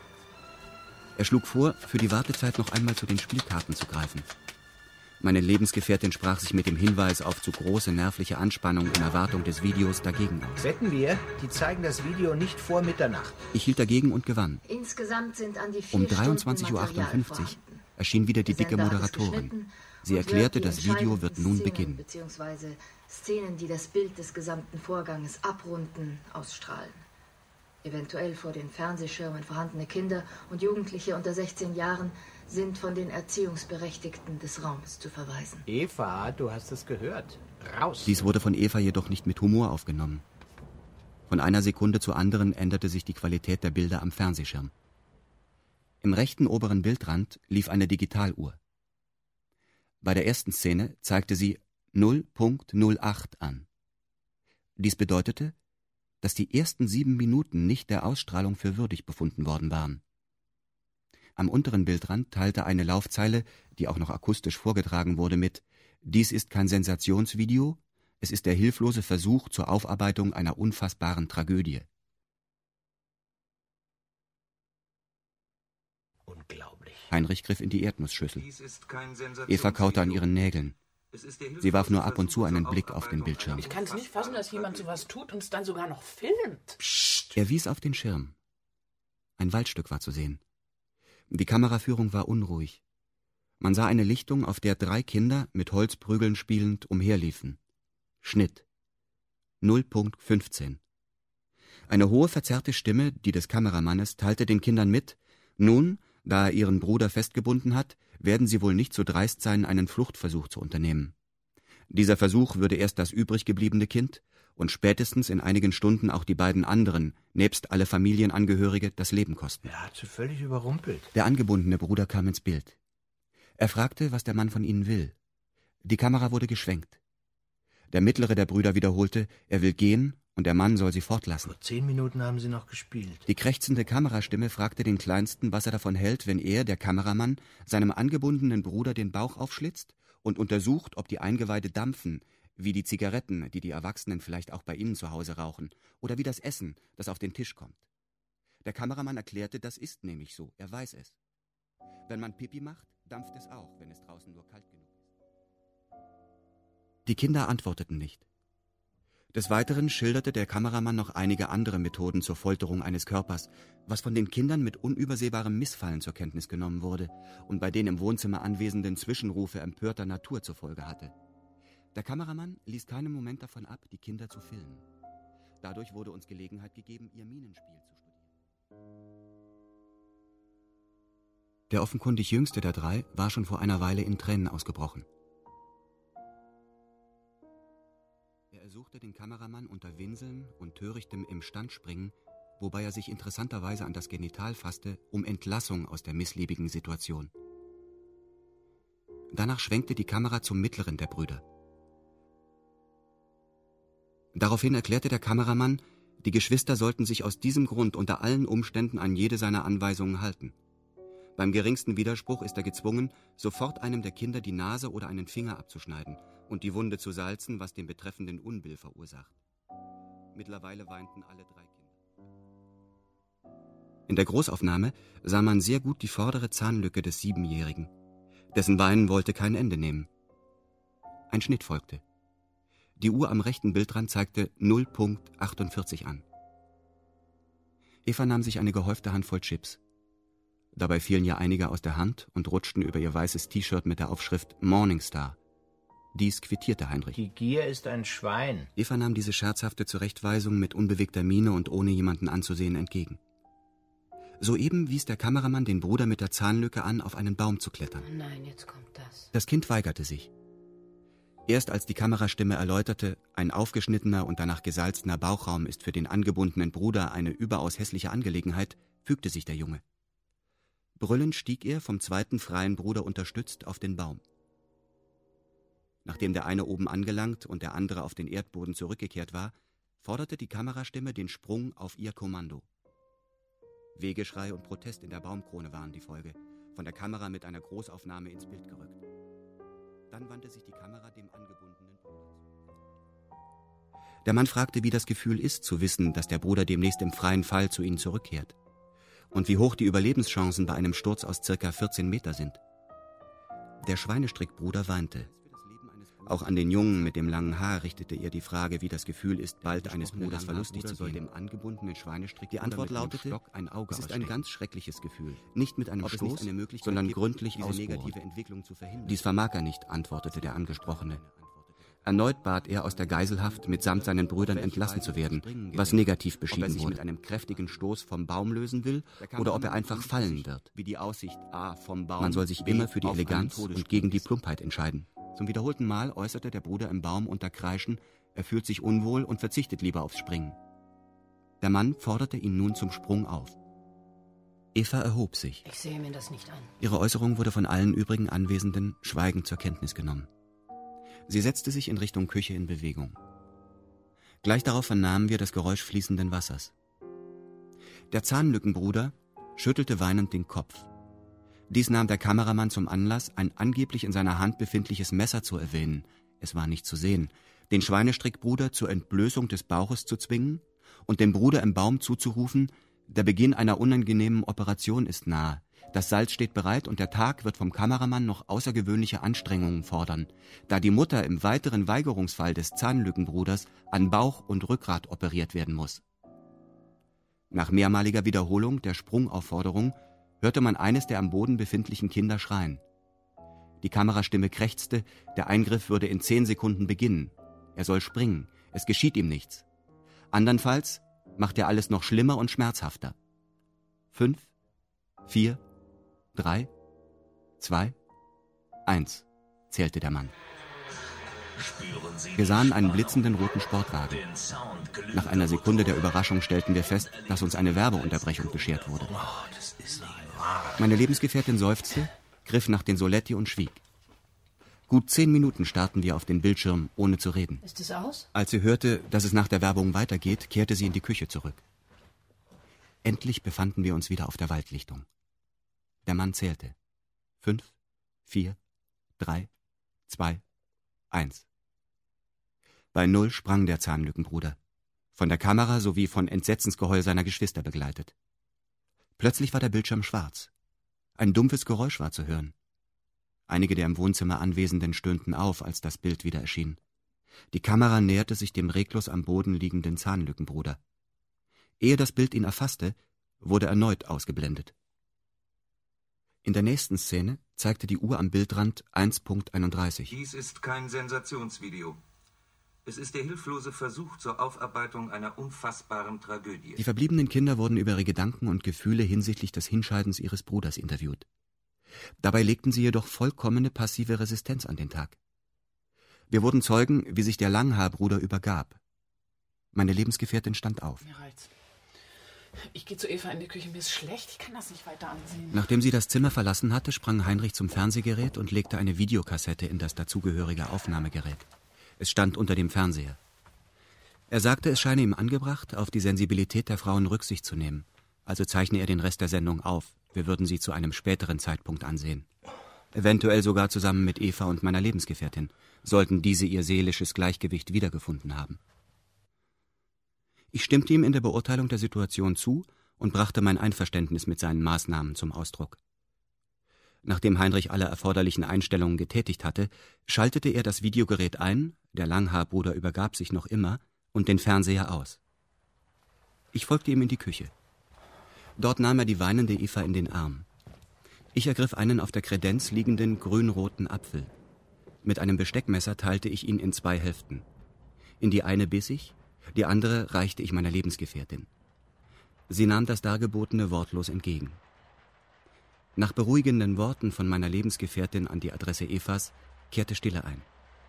Er schlug vor, für die Wartezeit noch einmal zu den Spielkarten zu greifen. Meine Lebensgefährtin sprach sich mit dem Hinweis auf zu große nervliche Anspannung in Erwartung des Videos dagegen aus. Wetten wir, die zeigen das Video nicht vor Mitternacht. Ich hielt dagegen und gewann. Insgesamt sind an die 4 Um Stunden 23:58 Material Uhr erschien wieder die dicke Moderatorin. Sie erklärte, das Video wird nun beginnen. Beziehungsweise Szenen, die das Bild des gesamten Vorganges abrunden, ausstrahlen. Eventuell vor den Fernsehschirmen vorhandene Kinder und Jugendliche unter 16 Jahren sind von den Erziehungsberechtigten des Raumes zu verweisen. Eva, du hast es gehört. Raus! Dies wurde von Eva jedoch nicht mit Humor aufgenommen. Von einer Sekunde zur anderen änderte sich die Qualität der Bilder am Fernsehschirm. Im rechten oberen Bildrand lief eine Digitaluhr. Bei der ersten Szene zeigte sie 0.08 an. Dies bedeutete, dass die ersten 7 Minuten nicht der Ausstrahlung für würdig befunden worden waren. Am unteren Bildrand teilte eine Laufzeile, die auch noch akustisch vorgetragen wurde, mit: Dies ist kein Sensationsvideo, es ist der hilflose Versuch zur Aufarbeitung einer unfassbaren Tragödie. Unglaublich. Heinrich griff in die Erdnussschüssel. Eva kaute an ihren Nägeln. Sie warf nur ab und zu einen Blick auf den Bildschirm. Ich kann es nicht fassen, dass jemand sowas tut und es dann sogar noch filmt. Psst. Er wies auf den Schirm. Ein Waldstück war zu sehen. Die Kameraführung war unruhig. Man sah eine Lichtung, auf der 3 Kinder mit Holzprügeln spielend umherliefen. Schnitt. 0.15. Eine hohe, verzerrte Stimme, die des Kameramannes, teilte den Kindern mit: Nun, da er ihren Bruder festgebunden hat, werden sie wohl nicht so dreist sein, einen Fluchtversuch zu unternehmen. Dieser Versuch würde erst das übrig gebliebene Kind und spätestens in einigen Stunden auch die beiden anderen, nebst alle Familienangehörige, das Leben kosten. Er hat sie völlig überrumpelt. Der angebundene Bruder kam ins Bild. Er fragte, was der Mann von ihnen will. Die Kamera wurde geschwenkt. Der mittlere der Brüder wiederholte, er will gehen und der Mann soll sie fortlassen. Vor 10 Minuten haben sie noch gespielt. Die krächzende Kamerastimme fragte den Kleinsten, was er davon hält, wenn er, der Kameramann, seinem angebundenen Bruder den Bauch aufschlitzt und untersucht, ob die Eingeweide dampfen, wie die Zigaretten, die die Erwachsenen vielleicht auch bei ihnen zu Hause rauchen, oder wie das Essen, das auf den Tisch kommt. Der Kameramann erklärte, das ist nämlich so, er weiß es. Wenn man Pipi macht, dampft es auch, wenn es draußen nur kalt genug ist. Die Kinder antworteten nicht. Des Weiteren schilderte der Kameramann noch einige andere Methoden zur Folterung eines Körpers, was von den Kindern mit unübersehbarem Missfallen zur Kenntnis genommen wurde und bei den im Wohnzimmer anwesenden Zwischenrufe empörter Natur zur Folge hatte. Der Kameramann ließ keinen Moment davon ab, die Kinder zu filmen. Dadurch wurde uns Gelegenheit gegeben, ihr Minenspiel zu studieren. Der offenkundig jüngste der drei war schon vor einer Weile in Tränen ausgebrochen. Er ersuchte den Kameramann unter Winseln und törichtem Im-Stand-Springen, wobei er sich interessanterweise an das Genital fasste, um Entlassung aus der missliebigen Situation. Danach schwenkte die Kamera zum mittleren der Brüder. Daraufhin erklärte der Kameramann, die Geschwister sollten sich aus diesem Grund unter allen Umständen an jede seiner Anweisungen halten. Beim geringsten Widerspruch ist er gezwungen, sofort einem der Kinder die Nase oder einen Finger abzuschneiden und die Wunde zu salzen, was den betreffenden Unbill verursacht. Mittlerweile weinten alle 3 Kinder. In der Großaufnahme sah man sehr gut die vordere Zahnlücke des 7-Jährigen. Dessen Weinen wollte kein Ende nehmen. Ein Schnitt folgte. Die Uhr am rechten Bildrand zeigte 0,48 an. Eva nahm sich eine gehäufte Handvoll Chips. Dabei fielen ihr einige aus der Hand und rutschten über ihr weißes T-Shirt mit der Aufschrift Morningstar. Dies quittierte Heinrich. Die Gier ist ein Schwein. Eva nahm diese scherzhafte Zurechtweisung mit unbewegter Miene und ohne jemanden anzusehen entgegen. Soeben wies der Kameramann den Bruder mit der Zahnlücke an, auf einen Baum zu klettern. Oh nein, jetzt kommt das. Das Kind weigerte sich. Erst als die Kamerastimme erläuterte, ein aufgeschnittener und danach gesalzener Bauchraum ist für den angebundenen Bruder eine überaus hässliche Angelegenheit, fügte sich der Junge. Brüllend stieg er, vom zweiten freien Bruder unterstützt, auf den Baum. Nachdem der eine oben angelangt und der andere auf den Erdboden zurückgekehrt war, forderte die Kamerastimme den Sprung auf ihr Kommando. Wehgeschrei und Protest in der Baumkrone waren die Folge, von der Kamera mit einer Großaufnahme ins Bild gerückt. Dann wandte sich die Kamera dem angebundenen Bruder zu. Der Mann fragte, wie das Gefühl ist, zu wissen, dass der Bruder demnächst im freien Fall zu ihnen zurückkehrt. Und wie hoch die Überlebenschancen bei einem Sturz aus ca. 14 Meter sind. Der Schweinestrickbruder weinte. Auch an den Jungen mit dem langen Haar richtete er die Frage, wie das Gefühl ist, bald eines Bruders verlustig zu gehen. Dem angebundenen Schweinestrick die Antwort lautete, es ist ein ganz schreckliches Gefühl. Nicht mit einem Stoß, sondern gründlich ausbohren. Dies vermag er nicht, antwortete der Angesprochene. Erneut bat er, aus der Geiselhaft mitsamt seinen Brüdern entlassen zu werden, was negativ beschieden wurde. Ob er sich mit einem kräftigen Stoß vom Baum lösen will oder ob er einfach fallen wird. Man soll sich immer für die Eleganz und gegen die Plumpheit entscheiden. Zum wiederholten Mal äußerte der Bruder im Baum unter Kreischen, er fühlt sich unwohl und verzichtet lieber aufs Springen. Der Mann forderte ihn nun zum Sprung auf. Eva erhob sich. Ich sehe mir das nicht an. Ihre Äußerung wurde von allen übrigen Anwesenden schweigend zur Kenntnis genommen. Sie setzte sich in Richtung Küche in Bewegung. Gleich darauf vernahmen wir das Geräusch fließenden Wassers. Der Zahnlückenbruder schüttelte weinend den Kopf. Dies nahm der Kameramann zum Anlass, ein angeblich in seiner Hand befindliches Messer zu erwähnen, es war nicht zu sehen, den Schweinestrickbruder zur Entblößung des Bauches zu zwingen und dem Bruder im Baum zuzurufen, der Beginn einer unangenehmen Operation ist nahe, das Salz steht bereit und der Tag wird vom Kameramann noch außergewöhnliche Anstrengungen fordern, da die Mutter im weiteren Weigerungsfall des Zahnlückenbruders an Bauch und Rückgrat operiert werden muss. Nach mehrmaliger Wiederholung der Sprungaufforderung hörte man eines der am Boden befindlichen Kinder schreien. Die Kamerastimme krächzte, der Eingriff würde in 10 Sekunden beginnen. Er soll springen, es geschieht ihm nichts. Andernfalls macht er alles noch schlimmer und schmerzhafter. 5, 4, 3, 2, 1, zählte der Mann. Wir sahen einen blitzenden roten Sportwagen. Nach einer Sekunde der Überraschung stellten wir fest, dass uns eine Werbeunterbrechung beschert wurde. Meine Lebensgefährtin seufzte, griff nach den Soletti und schwieg. Gut 10 Minuten starrten wir auf den Bildschirm, ohne zu reden. Ist es aus? Als sie hörte, dass es nach der Werbung weitergeht, kehrte sie in die Küche zurück. Endlich befanden wir uns wieder auf der Waldlichtung. Der Mann zählte. 5, 4, 3, 2, 1. Bei 0 sprang der Zahnlückenbruder, von der Kamera sowie von Entsetzensgeheul seiner Geschwister begleitet. Plötzlich war der Bildschirm schwarz. Ein dumpfes Geräusch war zu hören. Einige der im Wohnzimmer Anwesenden stöhnten auf, als das Bild wieder erschien. Die Kamera näherte sich dem reglos am Boden liegenden Zahnlückenbruder. Ehe das Bild ihn erfasste, wurde erneut ausgeblendet. In der nächsten Szene zeigte die Uhr am Bildrand 1:31. Dies ist kein Sensationsvideo. Es ist der hilflose Versuch zur Aufarbeitung einer unfassbaren Tragödie. Die verbliebenen Kinder wurden über ihre Gedanken und Gefühle hinsichtlich des Hinscheidens ihres Bruders interviewt. Dabei legten sie jedoch vollkommene passive Resistenz an den Tag. Wir wurden Zeugen, wie sich der Langhaar-Bruder übergab. Meine Lebensgefährtin stand auf. Mir reicht's. Ich gehe zu Eva in die Küche, mir ist schlecht, ich kann das nicht weiter ansehen. Nachdem sie das Zimmer verlassen hatte, sprang Heinrich zum Fernsehgerät und legte eine Videokassette in das dazugehörige Aufnahmegerät. Es stand unter dem Fernseher. Er sagte, es scheine ihm angebracht, auf die Sensibilität der Frauen Rücksicht zu nehmen. Also zeichne er den Rest der Sendung auf. Wir würden sie zu einem späteren Zeitpunkt ansehen. Eventuell sogar zusammen mit Eva und meiner Lebensgefährtin, sollten diese ihr seelisches Gleichgewicht wiedergefunden haben. Ich stimmte ihm in der Beurteilung der Situation zu und brachte mein Einverständnis mit seinen Maßnahmen zum Ausdruck. Nachdem Heinrich alle erforderlichen Einstellungen getätigt hatte, schaltete er das Videogerät ein, der Langhaar-Bruder übergab sich noch immer, und den Fernseher aus. Ich folgte ihm in die Küche. Dort nahm er die weinende Eva in den Arm. Ich ergriff einen auf der Kredenz liegenden grün-roten Apfel. Mit einem Besteckmesser teilte ich ihn in 2 Hälften. In die eine biss ich, die andere reichte ich meiner Lebensgefährtin. Sie nahm das Dargebotene wortlos entgegen. Nach beruhigenden Worten von meiner Lebensgefährtin an die Adresse Evas kehrte Stille ein.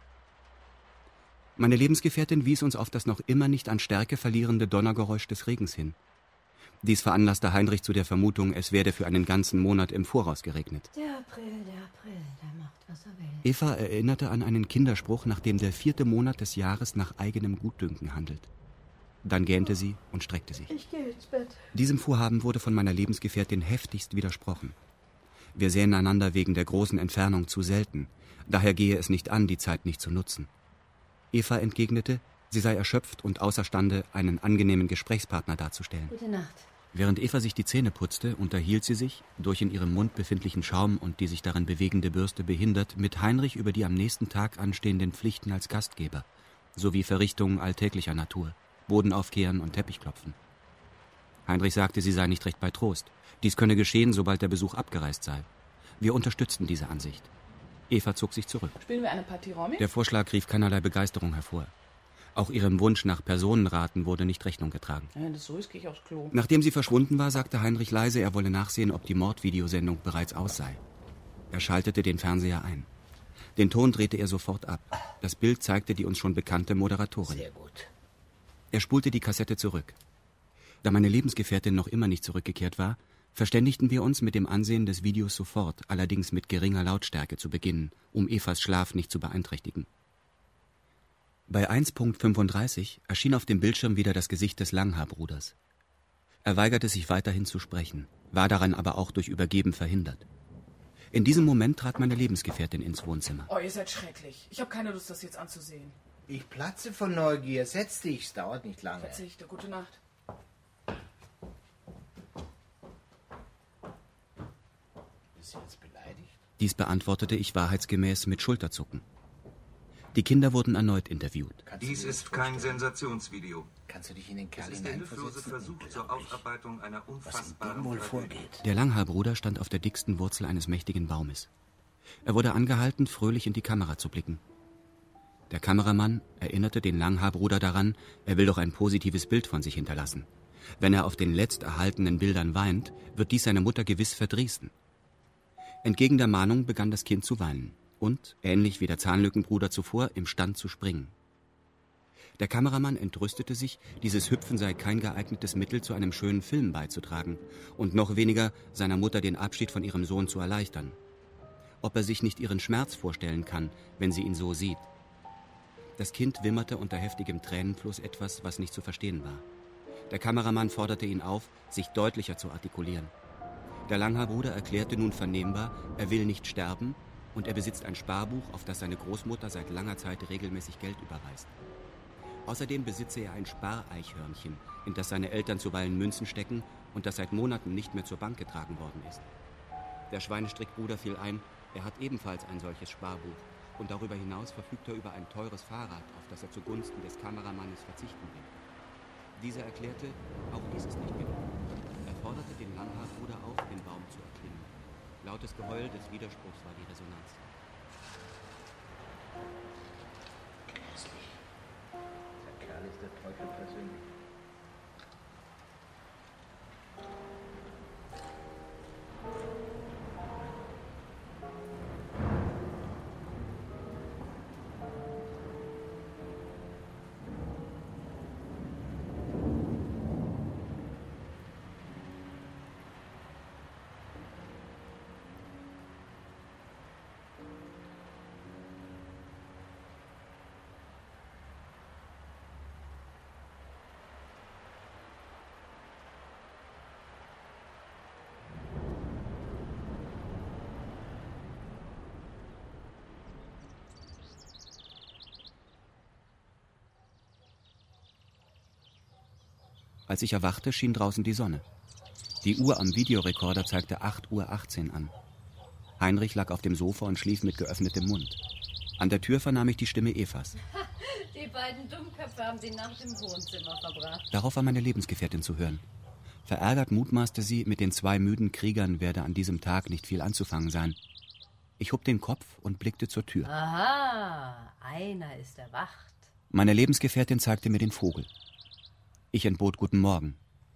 Meine Lebensgefährtin wies uns auf das noch immer nicht an Stärke verlierende Donnergeräusch des Regens hin. Dies veranlasste Heinrich zu der Vermutung, es werde für einen ganzen Monat im Voraus geregnet. Der April, der macht, was er will. Eva erinnerte an einen Kinderspruch, nach dem der 4. Monat des Jahres nach eigenem Gutdünken handelt. Dann gähnte sie und streckte sich. Ich gehe ins Bett. Diesem Vorhaben wurde von meiner Lebensgefährtin heftigst widersprochen. Wir sähen einander wegen der großen Entfernung zu selten. Daher gehe es nicht an, die Zeit nicht zu nutzen. Eva entgegnete, sie sei erschöpft und außerstande, einen angenehmen Gesprächspartner darzustellen. Gute Nacht. Während Eva sich die Zähne putzte, unterhielt sie sich, durch in ihrem Mund befindlichen Schaum und die sich darin bewegende Bürste behindert, mit Heinrich über die am nächsten Tag anstehenden Pflichten als Gastgeber, sowie Verrichtungen alltäglicher Natur, Boden aufkehren und Teppichklopfen. Heinrich sagte, sie sei nicht recht bei Trost. Dies könne geschehen, sobald der Besuch abgereist sei. Wir unterstützten diese Ansicht. Eva zog sich zurück. Spielen wir eine Partie Romy? Der Vorschlag rief keinerlei Begeisterung hervor. Auch ihrem Wunsch nach Personenraten wurde nicht Rechnung getragen. Wenn das so ist, gehe ich aufs Klo. Nachdem sie verschwunden war, sagte Heinrich leise, er wolle nachsehen, ob die Mordvideosendung bereits aus sei. Er schaltete den Fernseher ein. Den Ton drehte er sofort ab. Das Bild zeigte die uns schon bekannte Moderatorin. Sehr gut. Er spulte die Kassette zurück. Da meine Lebensgefährtin noch immer nicht zurückgekehrt war, verständigten wir uns, mit dem Ansehen des Videos sofort, allerdings mit geringer Lautstärke zu beginnen, um Evas Schlaf nicht zu beeinträchtigen. Bei 1:35 erschien auf dem Bildschirm wieder das Gesicht des Langhaar-Bruders. Er weigerte sich weiterhin zu sprechen, war daran aber auch durch Übergeben verhindert. In diesem Moment trat meine Lebensgefährtin ins Wohnzimmer. Oh, ihr seid schrecklich. Ich habe keine Lust, das jetzt anzusehen. Ich platze von Neugier. Setz dich, es dauert nicht lange. Verzichte, gute Nacht. Bist du jetzt beleidigt? Dies beantwortete ich wahrheitsgemäß mit Schulterzucken. Die Kinder wurden erneut interviewt. Dies ist kein Sensationsvideo. Kannst du dich in den Kerl Es ist der hilflose Versuch zur Aufarbeitung einer unfassbaren wohl vorgeht. Der Langhaar-Bruder stand auf der dicksten Wurzel eines mächtigen Baumes. Er wurde angehalten, fröhlich in die Kamera zu blicken. Der Kameramann erinnerte den Langhaar-Bruder daran, er will doch ein positives Bild von sich hinterlassen. Wenn er auf den letzt erhaltenen Bildern weint, wird dies seine Mutter gewiss verdrießen. Entgegen der Mahnung begann das Kind zu weinen. und, ähnlich wie der Zahnlückenbruder zuvor, imstand zu springen. Der Kameramann entrüstete sich, dieses Hüpfen sei kein geeignetes Mittel, zu einem schönen Film beizutragen und noch weniger seiner Mutter den Abschied von ihrem Sohn zu erleichtern. Ob er sich nicht ihren Schmerz vorstellen kann, wenn sie ihn so sieht. Das Kind wimmerte unter heftigem Tränenfluss etwas, was nicht zu verstehen war. Der Kameramann forderte ihn auf, sich deutlicher zu artikulieren. Der Langhaarbruder erklärte nun vernehmbar, er will nicht sterben und er besitzt ein Sparbuch, auf das seine Großmutter seit langer Zeit regelmäßig Geld überweist. Außerdem besitze er ein Spareichhörnchen, in das seine Eltern zuweilen Münzen stecken und das seit Monaten nicht mehr zur Bank getragen worden ist. Der Schweinestrickbruder fiel ein, er hat ebenfalls ein solches Sparbuch und darüber hinaus verfügt er über ein teures Fahrrad, auf das er zugunsten des Kameramannes verzichten will. Dieser erklärte, auch dies ist nicht genug. Er forderte den Langhaarbruder auf, den Baum zu erklimmen. Lautes Geheul des Widerspruchs war die Resonanz. Der Kerl ist der Teufel persönlich. Als ich erwachte, schien draußen die Sonne. Die Uhr am Videorekorder zeigte 8:18 Uhr an. Heinrich lag auf dem Sofa und schlief mit geöffnetem Mund. An der Tür vernahm ich die Stimme Evas. Die beiden Dummköpfe haben die Nacht im Wohnzimmer verbracht. Darauf war meine Lebensgefährtin zu hören. Verärgert mutmaßte sie, mit den 2 müden Kriegern werde an diesem Tag nicht viel anzufangen sein. Ich hob den Kopf und blickte zur Tür. Aha, einer ist erwacht. Meine Lebensgefährtin zeigte mir den Vogel. Ich entbot Guten Morgen.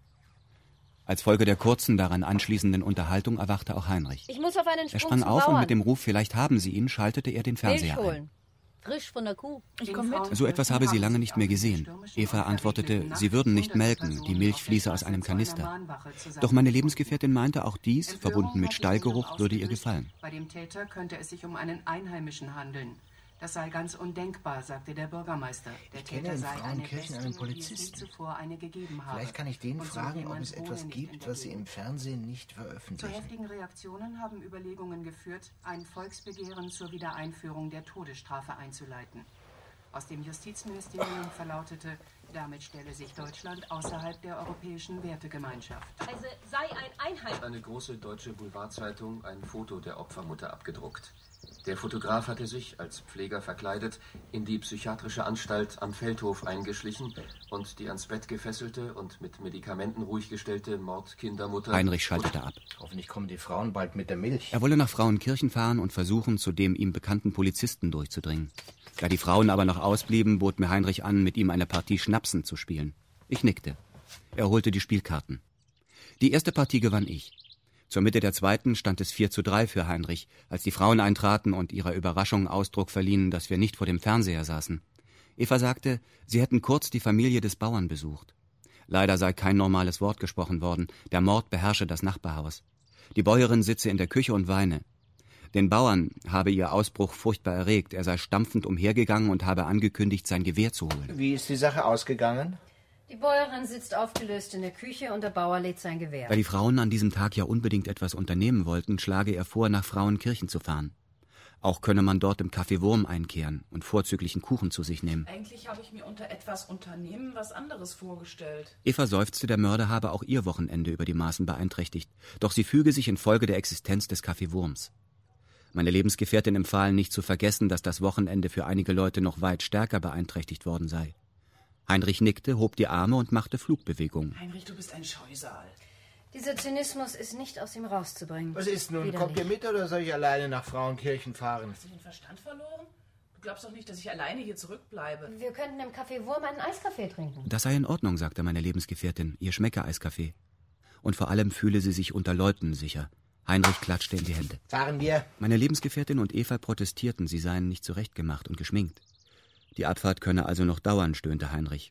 Als Folge der kurzen, daran anschließenden Unterhaltung erwachte auch Heinrich. Ich muss auf einen Sprung Er sprang auf und mit dem Ruf, vielleicht haben Sie ihn, schaltete er den Fernseher ein. Frisch von der Kuh. Ich komme mit. So etwas habe sie lange nicht mehr gesehen. Eva antwortete, sie würden nicht melken, die Milch fließe aus einem Kanister. Doch meine Lebensgefährtin meinte, auch dies, verbunden mit Stallgeruch, würde ihr gefallen. Bei dem Täter könnte es sich um einen Einheimischen handeln. Das sei ganz undenkbar, sagte der Bürgermeister. Der Täter Täter in sei Frauenkirchen einen Polizisten, Polizisten. Zuvor eine gegeben habe. Vielleicht kann ich den Und so fragen, ob jemand es etwas wohne nicht in gibt, der was sie im Gegend. Fernsehen nicht Zu veröffentlichen. heftigen Reaktionen haben Überlegungen geführt, ein Volksbegehren zur Wiedereinführung der Todesstrafe einzuleiten. Aus dem Justizministerium verlautete, damit stelle sich Deutschland außerhalb der europäischen Wertegemeinschaft. Also sei ein Einheimscher. Eine große deutsche Boulevardzeitung ein Foto der Opfermutter abgedruckt. Der Fotograf hatte sich, als Pfleger verkleidet, in die psychiatrische Anstalt am Feldhof eingeschlichen und die ans Bett gefesselte und mit Medikamenten ruhig gestellte Mordkindermutter... Heinrich schaltete ab. Hoffentlich kommen die Frauen bald mit der Milch. Er wolle nach Frauenkirchen fahren und versuchen, zu dem ihm bekannten Polizisten durchzudringen. Da die Frauen aber noch ausblieben, bot mir Heinrich an, mit ihm eine Partie Schnapsen zu spielen. Ich nickte. Er holte die Spielkarten. Die erste Partie gewann ich. Zur Mitte der zweiten stand es 4:3 für Heinrich, als die Frauen eintraten und ihrer Überraschung Ausdruck verliehen, dass wir nicht vor dem Fernseher saßen. Eva sagte, sie hätten kurz die Familie des Bauern besucht. Leider sei kein normales Wort gesprochen worden, der Mord beherrsche das Nachbarhaus. Die Bäuerin sitze in der Küche und weine. Den Bauern habe ihr Ausbruch furchtbar erregt, er sei stampfend umhergegangen und habe angekündigt, sein Gewehr zu holen. Wie ist die Sache ausgegangen? Die Bäuerin sitzt aufgelöst in der Küche und der Bauer lädt sein Gewehr. Da die Frauen an diesem Tag ja unbedingt etwas unternehmen wollten, schlage er vor, nach Frauenkirchen zu fahren. Auch könne man dort im Café Wurm einkehren und vorzüglichen Kuchen zu sich nehmen. Eigentlich habe ich mir unter etwas Unternehmen was anderes vorgestellt. Eva seufzte, der Mörder habe auch ihr Wochenende über die Maßen beeinträchtigt. Doch sie füge sich infolge der Existenz des Café Wurms. Meine Lebensgefährtin empfahl, nicht zu vergessen, dass das Wochenende für einige Leute noch weit stärker beeinträchtigt worden sei. Heinrich nickte, hob die Arme und machte Flugbewegungen. Heinrich, du bist ein Scheusal. Dieser Zynismus ist nicht aus ihm rauszubringen. Was ist nun? Wieder Kommt ihr nicht. mit oder soll ich alleine nach Frauenkirchen fahren? Hast du den Verstand verloren? Du glaubst doch nicht, dass ich alleine hier zurückbleibe. Wir könnten im Café Wurm einen Eiskaffee trinken. Das sei in Ordnung, sagte meine Lebensgefährtin, ihr schmecke Eiskaffee. Und vor allem fühle sie sich unter Leuten sicher. Heinrich klatschte in die Hände. Fahren wir. Meine Lebensgefährtin und Eva protestierten, sie seien nicht zurechtgemacht und geschminkt. Die Abfahrt könne also noch dauern, stöhnte Heinrich.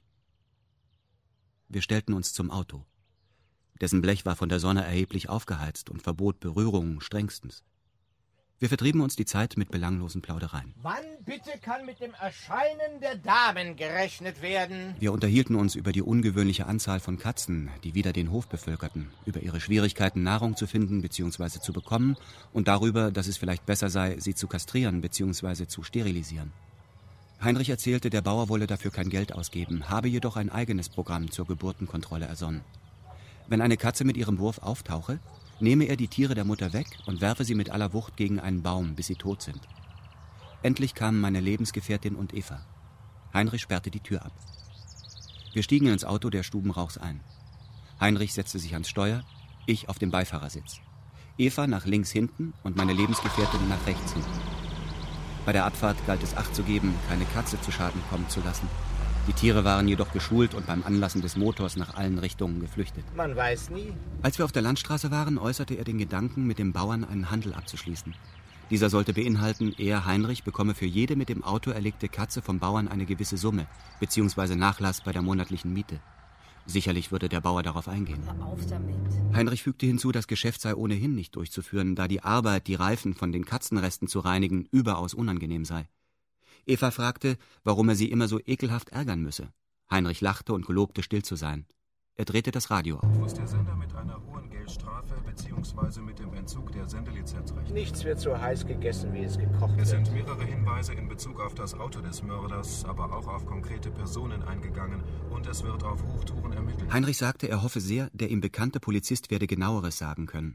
Wir stellten uns zum Auto. Dessen Blech war von der Sonne erheblich aufgeheizt und verbot Berührungen strengstens. Wir vertrieben uns die Zeit mit belanglosen Plaudereien. Wann bitte kann mit dem Erscheinen der Damen gerechnet werden? Wir unterhielten uns über die ungewöhnliche Anzahl von Katzen, die wieder den Hof bevölkerten, über ihre Schwierigkeiten, Nahrung zu finden bzw. zu bekommen und darüber, dass es vielleicht besser sei, sie zu kastrieren bzw. zu sterilisieren. Heinrich erzählte, der Bauer wolle dafür kein Geld ausgeben, habe jedoch ein eigenes Programm zur Geburtenkontrolle ersonnen. Wenn eine Katze mit ihrem Wurf auftauche, nehme er die Tiere der Mutter weg und werfe sie mit aller Wucht gegen einen Baum, bis sie tot sind. Endlich kamen meine Lebensgefährtin und Eva. Heinrich sperrte die Tür ab. Wir stiegen ins Auto der Stubenrauchs ein. Heinrich setzte sich ans Steuer, ich auf den Beifahrersitz. Eva nach links hinten und meine Lebensgefährtin nach rechts hinten. Bei der Abfahrt galt es Acht zu geben, keine Katze zu Schaden kommen zu lassen. Die Tiere waren jedoch geschult und beim Anlassen des Motors nach allen Richtungen geflüchtet. Man weiß nie. Als wir auf der Landstraße waren, äußerte er den Gedanken, mit dem Bauern einen Handel abzuschließen. Dieser sollte beinhalten, er, Heinrich, bekomme für jede mit dem Auto erlegte Katze vom Bauern eine gewisse Summe, bzw. Nachlass bei der monatlichen Miete. Sicherlich würde der Bauer darauf eingehen. Hör auf damit. Heinrich fügte hinzu, das Geschäft sei ohnehin nicht durchzuführen, da die Arbeit, die Reifen von den Katzenresten zu reinigen, überaus unangenehm sei. Eva fragte, warum er sie immer so ekelhaft ärgern müsse. Heinrich lachte und gelobte, still zu sein. Er drehte das Radio auf. Muss der Sender mit einer hohen Geldstrafe bzw. mit dem Entzug der Sendelizenz rechnen? Nichts wird so heiß gegessen, wie es gekocht wird. Es sind mehrere Hinweise in Bezug auf das Auto des Mörders, aber auch auf konkrete Personen eingegangen und es wird auf Hochtouren ermittelt. Heinrich sagte, er hoffe sehr, der ihm bekannte Polizist werde Genaueres sagen können.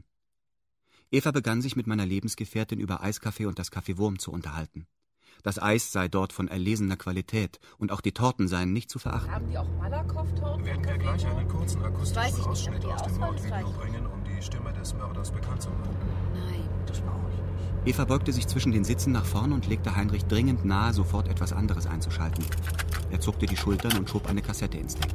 Eva begann sich mit meiner Lebensgefährtin über Eiskaffee und das Café Wurm zu unterhalten. Das Eis sei dort von erlesener Qualität und auch die Torten seien nicht zu verachten. Haben die auch Malakoff-Torten? Werden wir gleich einen kurzen akustischen Ausschnitt aus dem Mordvideo bringen, um die Stimme des Mörders bekannt zu machen? Nein, das brauche ich nicht. Eva beugte sich zwischen den Sitzen nach vorn und legte Heinrich dringend nahe, sofort etwas anderes einzuschalten. Er zuckte die Schultern und schob eine Kassette ins Deck.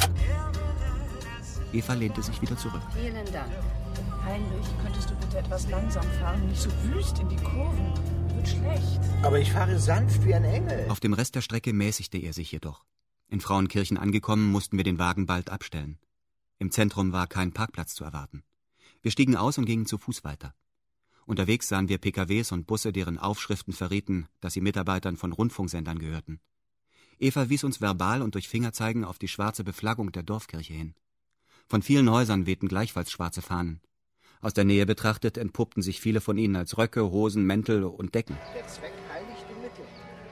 Eva lehnte sich wieder zurück. Vielen Dank. Heinrich, könntest du bitte etwas langsam fahren, nicht so wüst in die Kurven. Wird schlecht. Aber ich fahre sanft wie ein Engel. Auf dem Rest der Strecke mäßigte er sich jedoch. In Frauenkirchen angekommen, mussten wir den Wagen bald abstellen. Im Zentrum war kein Parkplatz zu erwarten. Wir stiegen aus und gingen zu Fuß weiter. Unterwegs sahen wir PKWs und Busse, deren Aufschriften verrieten, dass sie Mitarbeitern von Rundfunksendern gehörten. Eva wies uns verbal und durch Fingerzeigen auf die schwarze Beflaggung der Dorfkirche hin. Von vielen Häusern wehten gleichfalls schwarze Fahnen. Aus der Nähe betrachtet entpuppten sich viele von ihnen als Röcke, Hosen, Mäntel und Decken. Der Zweck heiligt die Mittel.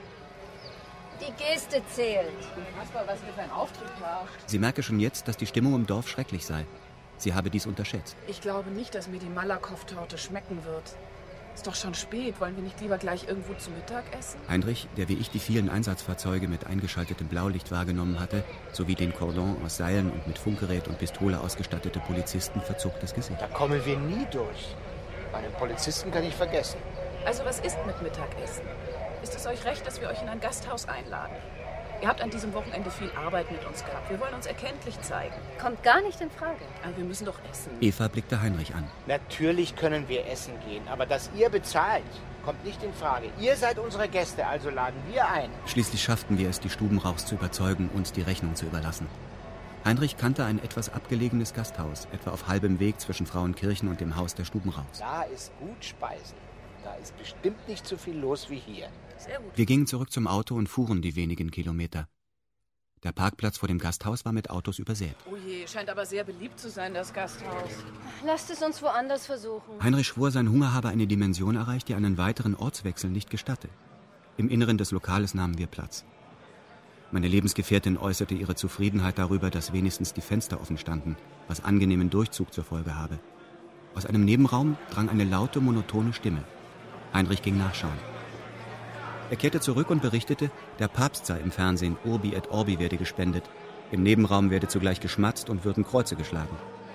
Die Geste zählt. Unfassbar, was hier für ein Auftrieb herrscht. Sie merke schon jetzt, dass die Stimmung im Dorf schrecklich sei. Sie habe dies unterschätzt. Ich glaube nicht, dass mir die Malakoff-Torte schmecken wird. Ist doch schon spät. Wollen wir nicht lieber gleich irgendwo zu Mittag essen? Heinrich, der wie ich die vielen Einsatzfahrzeuge mit eingeschaltetem Blaulicht wahrgenommen hatte, sowie den Cordon aus Seilen und mit Funkgerät und Pistole ausgestattete Polizisten, verzog das Gesicht. Da kommen wir nie durch. Einen Polizisten kann ich vergessen. Also was ist mit Mittagessen? Ist es euch recht, dass wir euch in ein Gasthaus einladen? Ihr habt an diesem Wochenende viel Arbeit mit uns gehabt. Wir wollen uns erkenntlich zeigen. Kommt gar nicht in Frage. Aber wir müssen doch essen. Eva blickte Heinrich an. Natürlich können wir essen gehen, aber dass ihr bezahlt, kommt nicht in Frage. Ihr seid unsere Gäste, also laden wir ein. Schließlich schafften wir es, die Stubenrauchs zu überzeugen, uns die Rechnung zu überlassen. Heinrich kannte ein etwas abgelegenes Gasthaus, etwa auf halbem Weg zwischen Frauenkirchen und dem Haus der Stubenrauchs. Da ist gut Speisen. Da ist bestimmt nicht so viel los wie hier. Sehr gut. Wir gingen zurück zum Auto und fuhren die wenigen Kilometer. Der Parkplatz vor dem Gasthaus war mit Autos übersät. Oh je, scheint aber sehr beliebt zu sein, das Gasthaus. Lasst es uns woanders versuchen. Heinrich schwor, sein Hunger habe eine Dimension erreicht, die einen weiteren Ortswechsel nicht gestatte. Im Inneren des Lokales nahmen wir Platz. Meine Lebensgefährtin äußerte ihre Zufriedenheit darüber, dass wenigstens die Fenster offen standen, was angenehmen Durchzug zur Folge habe. Aus einem Nebenraum drang eine laute, monotone Stimme. Heinrich ging nachschauen. Er kehrte zurück und berichtete, der Papst sei im Fernsehen, Urbi et Orbi werde gespendet. Im Nebenraum werde zugleich geschmatzt und würden Kreuze geschlagen.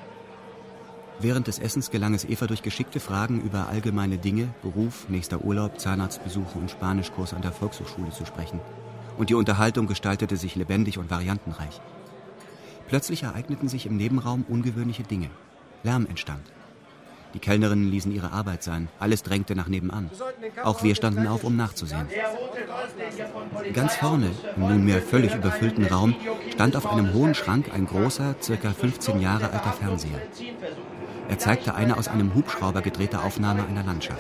Während des Essens gelang es Eva durch geschickte Fragen über allgemeine Dinge, Beruf, nächster Urlaub, Zahnarztbesuche und Spanischkurs an der Volkshochschule zu sprechen. Und die Unterhaltung gestaltete sich lebendig und variantenreich. Plötzlich ereigneten sich im Nebenraum ungewöhnliche Dinge. Lärm entstand. Die Kellnerinnen ließen ihre Arbeit sein. Alles drängte nach nebenan. Auch wir standen auf, um nachzusehen. Ganz vorne, im nunmehr völlig überfüllten Raum, stand auf einem hohen Schrank ein großer, ca. 15 Jahre alter Fernseher. Er zeigte eine aus einem Hubschrauber gedrehte Aufnahme einer Landschaft.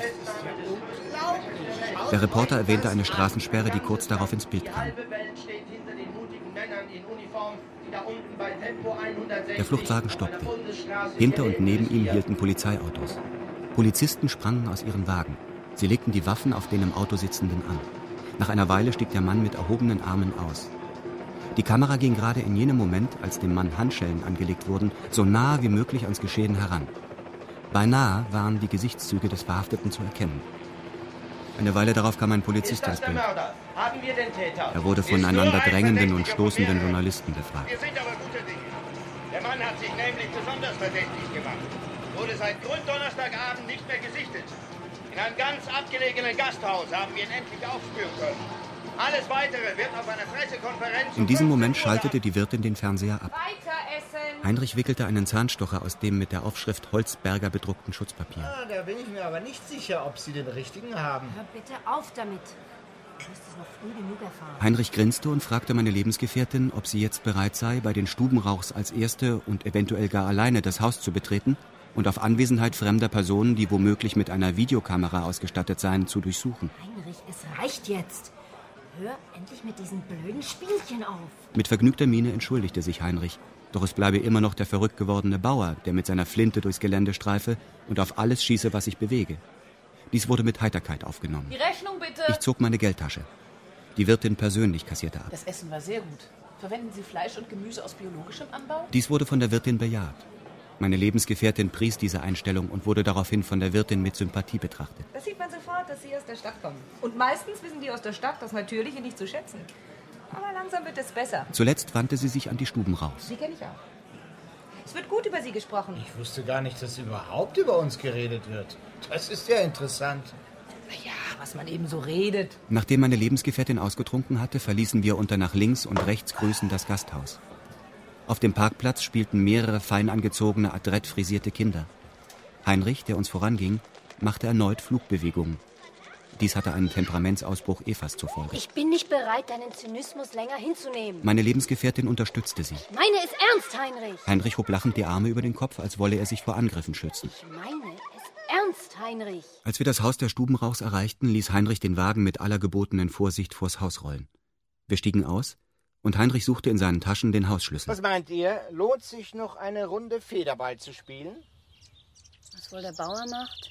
Der Reporter erwähnte eine Straßensperre, die kurz darauf ins Bild kam. Der Fluchtwagen stoppte. Hinter und neben ihm hielten Polizeiautos. Polizisten sprangen aus ihren Wagen. Sie legten die Waffen auf den im Auto Sitzenden an. Nach einer Weile stieg der Mann mit erhobenen Armen aus. Die Kamera ging gerade in jenem Moment, als dem Mann Handschellen angelegt wurden, so nahe wie möglich ans Geschehen heran. Beinahe waren die Gesichtszüge des Verhafteten zu erkennen. Eine Weile darauf kam ein Polizist ins Bild. Er wurde von einander drängenden und stoßenden Journalisten befragt. Wir sind aber guter Dinge. Der Mann hat sich nämlich besonders verdächtig gemacht. Wurde seit Gründonnerstagabend nicht mehr gesichtet. In einem ganz abgelegenen Gasthaus haben wir ihn endlich aufspüren können. Alles Weitere wird auf einer Pressekonferenz... In diesem Moment schaltete die Wirtin den Fernseher ab. Heinrich wickelte einen Zahnstocher aus dem mit der Aufschrift Holzberger bedruckten Schutzpapier. Ah, da bin ich mir aber nicht sicher, ob Sie den richtigen haben. Hör bitte auf damit. Du wirst es noch früh genug erfahren. Heinrich grinste und fragte meine Lebensgefährtin, ob sie jetzt bereit sei, bei den Stubenrauchs als Erste und eventuell gar alleine das Haus zu betreten und auf Anwesenheit fremder Personen, die womöglich mit einer Videokamera ausgestattet seien, zu durchsuchen. Heinrich, es reicht jetzt. Hör endlich mit diesen blöden Spielchen auf. Mit vergnügter Miene entschuldigte sich Heinrich. Doch es bleibe immer noch der verrückt gewordene Bauer, der mit seiner Flinte durchs Gelände streife und auf alles schieße, was sich bewege. Dies wurde mit Heiterkeit aufgenommen. Die Rechnung bitte. Ich zog meine Geldtasche. Die Wirtin persönlich kassierte ab. Das Essen war sehr gut. Verwenden Sie Fleisch und Gemüse aus biologischem Anbau? Dies wurde von der Wirtin bejaht. Meine Lebensgefährtin pries diese Einstellung und wurde daraufhin von der Wirtin mit Sympathie betrachtet. Das sieht man sofort, dass Sie aus der Stadt kommen. Und meistens wissen die aus der Stadt das Natürliche nicht zu schätzen. Aber langsam wird es besser. Zuletzt wandte sie sich an die Stuben raus. Sie kenne ich auch. Es wird gut über Sie gesprochen. Ich wusste gar nicht, dass überhaupt über uns geredet wird. Das ist ja interessant. Naja, was man eben so redet. Nachdem meine Lebensgefährtin ausgetrunken hatte, verließen wir unter nach links und rechts grüßend das Gasthaus. Auf dem Parkplatz spielten mehrere fein angezogene, adrett frisierte Kinder. Heinrich, der uns voranging, machte erneut Flugbewegungen. Dies hatte einen Temperamentsausbruch Evas zur Folge. Ich bin nicht bereit, deinen Zynismus länger hinzunehmen. Meine Lebensgefährtin unterstützte sie. Ich meine es ernst, Heinrich. Heinrich hob lachend die Arme über den Kopf, als wolle er sich vor Angriffen schützen. Ich meine es ernst, Heinrich. Als wir das Haus der Stubenrauchs erreichten, ließ Heinrich den Wagen mit aller gebotenen Vorsicht vors Haus rollen. Wir stiegen aus und Heinrich suchte in seinen Taschen den Hausschlüssel. Was meint ihr? Lohnt sich noch eine Runde Federball zu spielen? Was wohl der Bauer macht?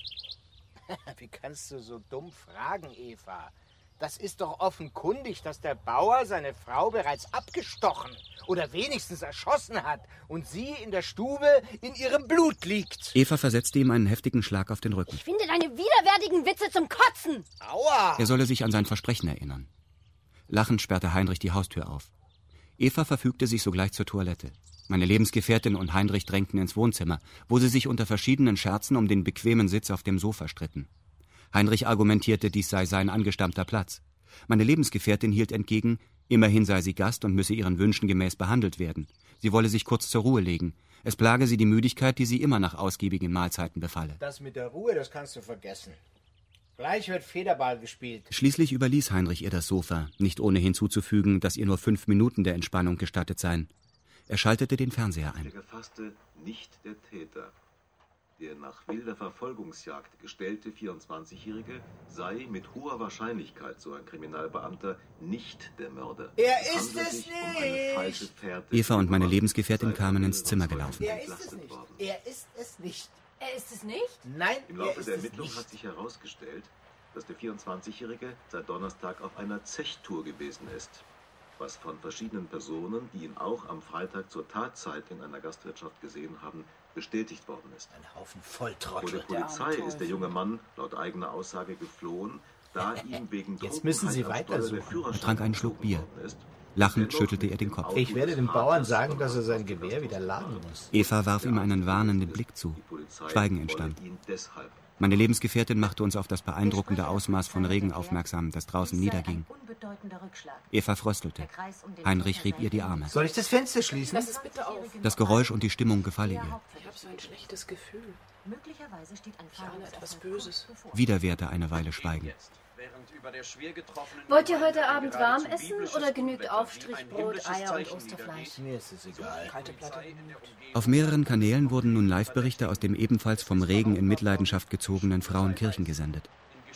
Wie kannst du so dumm fragen, Eva? Das ist doch offenkundig, dass der Bauer seine Frau bereits abgestochen oder wenigstens erschossen hat und sie in der Stube in ihrem Blut liegt. Eva versetzte ihm einen heftigen Schlag auf den Rücken. Ich finde deine widerwärtigen Witze zum Kotzen. Aua! Er solle sich an sein Versprechen erinnern. Lachend sperrte Heinrich die Haustür auf. Eva verfügte sich sogleich zur Toilette. Meine Lebensgefährtin und Heinrich drängten ins Wohnzimmer, wo sie sich unter verschiedenen Scherzen um den bequemen Sitz auf dem Sofa stritten. Heinrich argumentierte, dies sei sein angestammter Platz. Meine Lebensgefährtin hielt entgegen, immerhin sei sie Gast und müsse ihren Wünschen gemäß behandelt werden. Sie wolle sich kurz zur Ruhe legen. Es plage sie die Müdigkeit, die sie immer nach ausgiebigen Mahlzeiten befalle. Das mit der Ruhe, das kannst du vergessen. Gleich wird Federball gespielt. Schließlich überließ Heinrich ihr das Sofa, nicht ohne hinzuzufügen, dass ihr nur 5 Minuten der Entspannung gestattet seien. Er schaltete den Fernseher ein. Der Gefasste nicht der Täter. Der nach wilder Verfolgungsjagd gestellte 24-Jährige sei mit hoher Wahrscheinlichkeit, so ein Kriminalbeamter, nicht der Mörder. Er ist es nicht! Eva und meine Lebensgefährtin kamen ins Zimmer gelaufen. Er ist es nicht. Er ist es nicht. Er ist es nicht? Nein, im Laufe der Ermittlung hat sich herausgestellt, dass der 24-Jährige seit Donnerstag auf einer Zechtour gewesen ist, was von verschiedenen Personen, die ihn auch am Freitag zur Tatzeit in einer Gastwirtschaft gesehen haben, bestätigt worden ist. Ein Haufen Volltrottel. Vor der Polizei ist der junge Mann laut eigener Aussage geflohen, da ihm wegen Jetzt müssen Sie weitersuchen. Er trank einen Schluck Bier. Lachend schüttelte er den Kopf. Ich werde dem Bauern sagen, dass er sein Gewehr wieder laden muss. Eva warf ihm einen warnenden Blick zu. Schweigen entstand. Meine Lebensgefährtin machte uns auf das beeindruckende Ausmaß von Regen aufmerksam, das draußen niederging. Eva fröstelte. Heinrich rieb ihr die Arme. Soll ich das Fenster schließen? Lass es bitte auf. Das Geräusch und die Stimmung gefalle ihr. Ich habe so ein schlechtes Gefühl. Möglicherweise steht ein etwas Böses. Wieder währte eine Weile Schweigen. Wollt ihr heute Abend warm essen oder genügt Aufstrichbrot, Eier und Osterfleisch? Mir ist es egal. Auf mehreren Kanälen wurden nun Live-Berichte aus dem ebenfalls vom Regen in Mitleidenschaft gezogenen Frauenkirchen gesendet.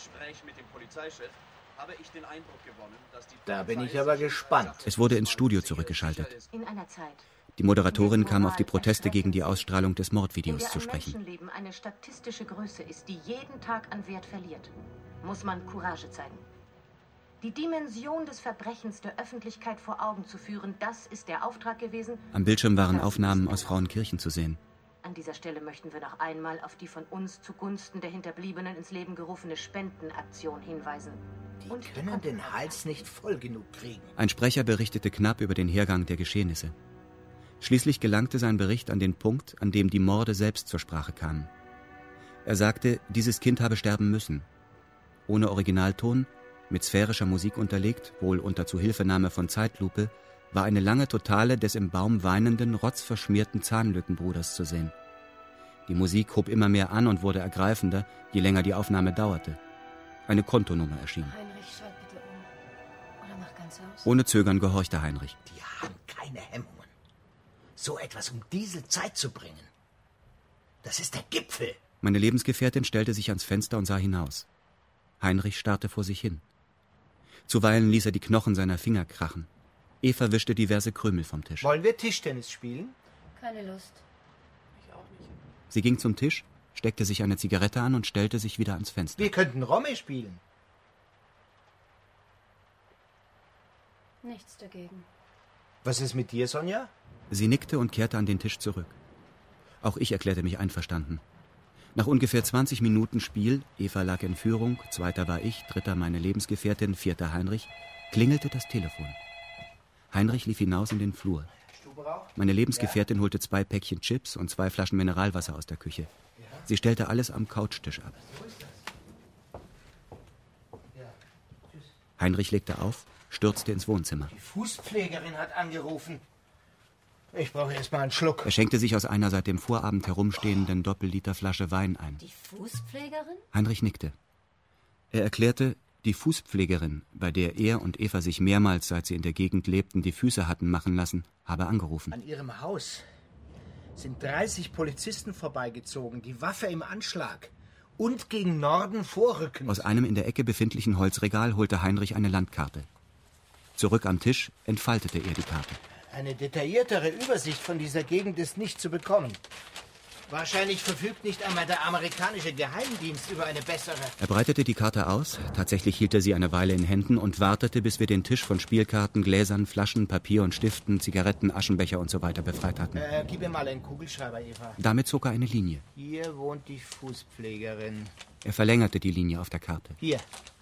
Da bin ich aber gespannt. Es wurde ins Studio zurückgeschaltet. In einer Zeit, Die Moderatorin kam auf die Proteste gegen die Ausstrahlung des Mordvideos zu ein sprechen. Menschenleben eine statistische Größe ist, die jeden Tag an Wert verliert, muss man Courage zeigen. Die Dimension des Verbrechens der Öffentlichkeit vor Augen zu führen, das ist der Auftrag gewesen. Am Bildschirm waren Aufnahmen aus Frauenkirchen zu sehen. An dieser Stelle möchten wir noch einmal auf die von uns zugunsten der Hinterbliebenen ins Leben gerufene Spendenaktion hinweisen. Die können den Hals nicht voll genug kriegen. Ein Sprecher berichtete knapp über den Hergang der Geschehnisse. Schließlich gelangte sein Bericht an den Punkt, an dem die Morde selbst zur Sprache kamen. Er sagte, dieses Kind habe sterben müssen. Ohne Originalton, mit sphärischer Musik unterlegt, wohl unter Zuhilfenahme von Zeitlupe, war eine lange Totale des im Baum weinenden, rotzverschmierten Zahnlückenbruders zu sehen. Die Musik hob immer mehr an und wurde ergreifender, je länger die Aufnahme dauerte. Eine Kontonummer erschien. Heinrich, schalt bitte um. Oder mach ganz aus. Ohne Zögern gehorchte Heinrich. Die haben keine Hemmungen. So etwas um diese Zeit zu bringen. Das ist der Gipfel. Meine Lebensgefährtin stellte sich ans Fenster und sah hinaus. Heinrich starrte vor sich hin. Zuweilen ließ er die Knochen seiner Finger krachen. Eva wischte diverse Krümel vom Tisch. Wollen wir Tischtennis spielen? Keine Lust. Sie ging zum Tisch, steckte sich eine Zigarette an und stellte sich wieder ans Fenster. Wir könnten Romme spielen. Nichts dagegen. Was ist mit dir, Sonja? Sie nickte und kehrte an den Tisch zurück. Auch ich erklärte mich einverstanden. Nach ungefähr 20 Minuten Spiel, Eva lag in Führung, zweiter war ich, dritter meine Lebensgefährtin, vierter Heinrich, klingelte das Telefon. Heinrich lief hinaus in den Flur. Meine Lebensgefährtin holte 2 Päckchen Chips und 2 Flaschen Mineralwasser aus der Küche. Sie stellte alles am Couchtisch ab. Heinrich legte auf, stürzte ins Wohnzimmer. Die Fußpflegerin hat angerufen. Ich brauche erst mal einen Schluck. Er schenkte sich aus einer seit dem Vorabend herumstehenden Doppelliterflasche Wein ein. Die Fußpflegerin? Heinrich nickte. Er erklärte, die Fußpflegerin, bei der er und Eva sich mehrmals, seit sie in der Gegend lebten, die Füße hatten machen lassen, habe angerufen. An ihrem Haus sind 30 Polizisten vorbeigezogen, die Waffe im Anschlag und gegen Norden vorrückend. Aus einem in der Ecke befindlichen Holzregal holte Heinrich eine Landkarte. Zurück am Tisch entfaltete er die Karte. Eine detailliertere Übersicht von dieser Gegend ist nicht zu bekommen. Wahrscheinlich verfügt nicht einmal der amerikanische Geheimdienst über eine bessere. Er breitete die Karte aus, tatsächlich hielt er sie eine Weile in Händen und wartete, bis wir den Tisch von Spielkarten, Gläsern, Flaschen, Papier und Stiften, Zigaretten, Aschenbecher und so weiter befreit hatten. Gib mir mal einen Kugelschreiber, Eva. Damit zog er eine Linie. Hier wohnt die Fußpflegerin. Er verlängerte die Linie auf der Karte. Hier.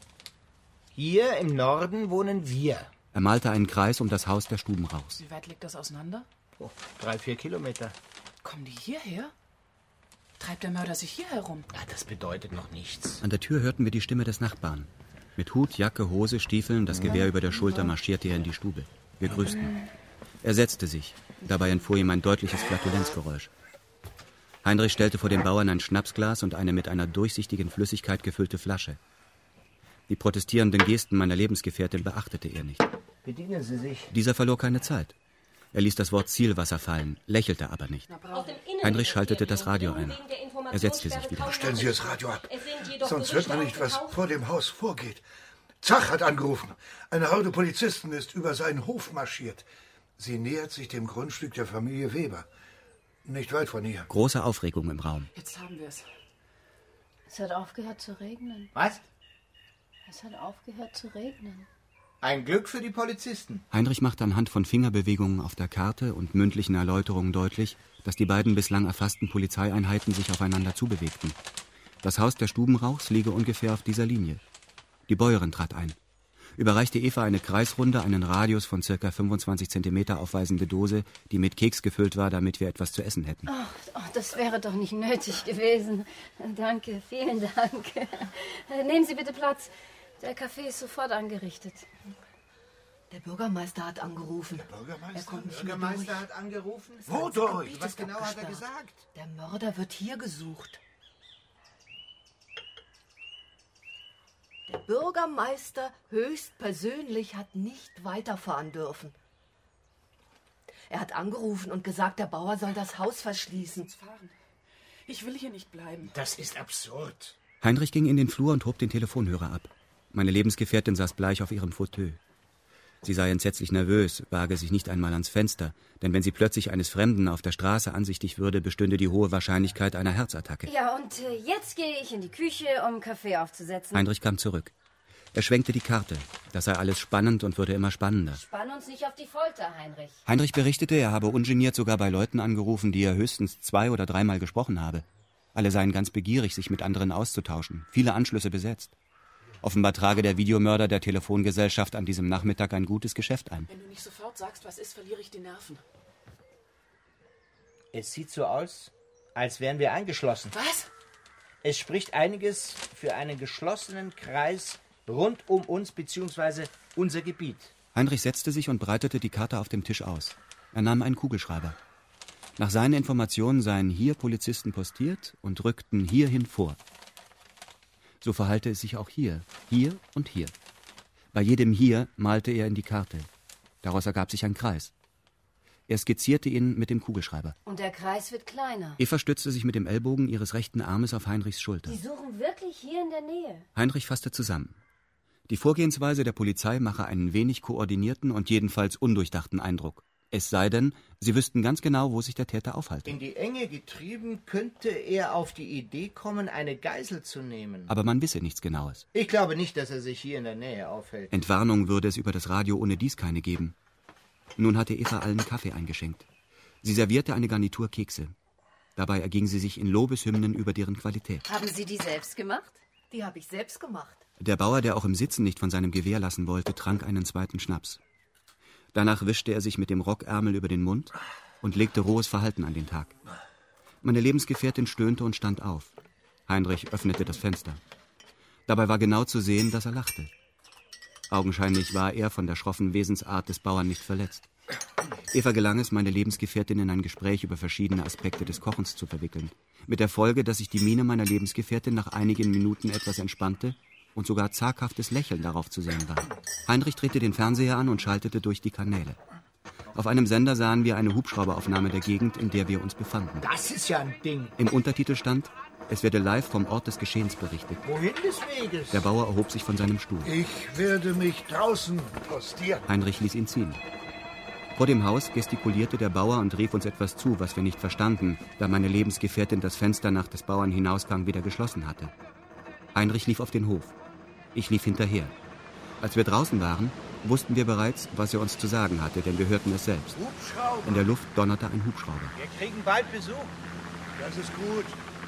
Hier im Norden wohnen wir. Er malte einen Kreis um das Haus der Stubenrauchs. Wie weit liegt das auseinander? 3-4 Kilometer. Kommen die hierher? Treibt der Mörder sich hier herum? Ja, das bedeutet noch nichts. An der Tür hörten wir die Stimme des Nachbarn. Mit Hut, Jacke, Hose, Stiefeln, das Gewehr über der Schulter marschierte er in die Stube. Wir grüßten. Er setzte sich. Dabei entfuhr ihm ein deutliches Flatulenzgeräusch. Heinrich stellte vor den Bauern ein Schnapsglas und eine mit einer durchsichtigen Flüssigkeit gefüllte Flasche. Die protestierenden Gesten meiner Lebensgefährtin beachtete er nicht. Bedienen Sie sich. Dieser verlor keine Zeit. Er ließ das Wort Zielwasser fallen, lächelte aber nicht. Heinrich schaltete das Radio ein. Er setzte sich wieder. Stellen Sie das Radio ab. Sonst hört man nicht, was vor dem Haus vorgeht. Zach hat angerufen. Eine Horde Polizisten ist über seinen Hof marschiert. Sie nähert sich dem Grundstück der Familie Weber. Nicht weit von hier. Große Aufregung im Raum. Jetzt haben wir es. Es hat aufgehört zu regnen. Was? Es hat aufgehört zu regnen. Ein Glück für die Polizisten. Heinrich machte anhand von Fingerbewegungen auf der Karte und mündlichen Erläuterungen deutlich, dass die beiden bislang erfassten Polizeieinheiten sich aufeinander zubewegten. Das Haus der Stubenrauchs liege ungefähr auf dieser Linie. Die Bäuerin trat ein. Überreichte Eva eine kreisrunde, einen Radius von ca. 25 Zentimeter aufweisende Dose, die mit Keks gefüllt war, damit wir etwas zu essen hätten. Oh, das wäre doch nicht nötig gewesen. Danke, vielen Dank. Nehmen Sie bitte Platz. Der Kaffee ist sofort angerichtet. Der Bürgermeister hat angerufen. Der Bürgermeister hat angerufen? Wo durch? Was genau hat er gesagt? Der Mörder wird hier gesucht. Bürgermeister höchstpersönlich hat nicht weiterfahren dürfen. Er hat angerufen und gesagt, der Bauer soll das Haus verschließen. Ich will hier nicht bleiben. Das ist absurd. Heinrich ging in den Flur und hob den Telefonhörer ab. Meine Lebensgefährtin saß bleich auf ihrem Fauteuil. Sie sei entsetzlich nervös, wage sich nicht einmal ans Fenster, denn wenn sie plötzlich eines Fremden auf der Straße ansichtig würde, bestünde die hohe Wahrscheinlichkeit einer Herzattacke. Ja, und jetzt gehe ich in die Küche, um Kaffee aufzusetzen. Heinrich kam zurück. Er schwenkte die Karte. Das sei alles spannend und würde immer spannender. Spann uns nicht auf die Folter, Heinrich. Heinrich berichtete, er habe ungeniert sogar bei Leuten angerufen, die er höchstens 2- oder 3-mal gesprochen habe. Alle seien ganz begierig, sich mit anderen auszutauschen. Viele Anschlüsse besetzt. Offenbar trage der Videomörder der Telefongesellschaft an diesem Nachmittag ein gutes Geschäft ein. Wenn du nicht sofort sagst, was ist, verliere ich die Nerven. Es sieht so aus, als wären wir eingeschlossen. Was? Es spricht einiges für einen geschlossenen Kreis rund um uns bzw. unser Gebiet. Heinrich setzte sich und breitete die Karte auf dem Tisch aus. Er nahm einen Kugelschreiber. Nach seinen Informationen seien hier Polizisten postiert und rückten hierhin vor. So verhalte es sich auch hier und hier. Bei jedem hier malte er in die Karte. Daraus ergab sich ein Kreis. Er skizzierte ihn mit dem Kugelschreiber. Und der Kreis wird kleiner. Eva stützte sich mit dem Ellbogen ihres rechten Armes auf Heinrichs Schulter. Die suchen wirklich hier in der Nähe. Heinrich fasste zusammen. Die Vorgehensweise der Polizei mache einen wenig koordinierten und jedenfalls undurchdachten Eindruck. Es sei denn, sie wüssten ganz genau, wo sich der Täter aufhalte. In die Enge getrieben, könnte er auf die Idee kommen, eine Geisel zu nehmen. Aber man wisse nichts Genaues. Ich glaube nicht, dass er sich hier in der Nähe aufhält. Entwarnung würde es über das Radio ohne dies keine geben. Nun hatte Eva allen Kaffee eingeschenkt. Sie servierte eine Garnitur Kekse. Dabei erging sie sich in Lobeshymnen über deren Qualität. Haben Sie die selbst gemacht? Die habe ich selbst gemacht. Der Bauer, der auch im Sitzen nicht von seinem Gewehr lassen wollte, trank einen zweiten Schnaps. Danach wischte er sich mit dem Rockärmel über den Mund und legte rohes Verhalten an den Tag. Meine Lebensgefährtin stöhnte und stand auf. Heinrich öffnete das Fenster. Dabei war genau zu sehen, dass er lachte. Augenscheinlich war er von der schroffen Wesensart des Bauern nicht verletzt. Eva gelang es, meine Lebensgefährtin in ein Gespräch über verschiedene Aspekte des Kochens zu verwickeln. Mit der Folge, dass sich die Miene meiner Lebensgefährtin nach einigen Minuten etwas entspannte und sogar zaghaftes Lächeln darauf zu sehen war. Heinrich drehte den Fernseher an und schaltete durch die Kanäle. Auf einem Sender sahen wir eine Hubschrauberaufnahme der Gegend, in der wir uns befanden. Das ist ja ein Ding. Im Untertitel stand, es werde live vom Ort des Geschehens berichtet. Wohin des Weges? Der Bauer erhob sich von seinem Stuhl. Ich werde mich draußen postieren. Heinrich ließ ihn ziehen. Vor dem Haus gestikulierte der Bauer und rief uns etwas zu, was wir nicht verstanden, da meine Lebensgefährtin das Fenster nach des Bauern Hinausgang wieder geschlossen hatte. Heinrich lief auf den Hof. Ich lief hinterher. Als wir draußen waren, wussten wir bereits, was er uns zu sagen hatte, denn wir hörten es selbst. Hubschrauber. In der Luft donnerte ein Hubschrauber. Wir kriegen bald Besuch. Das ist gut.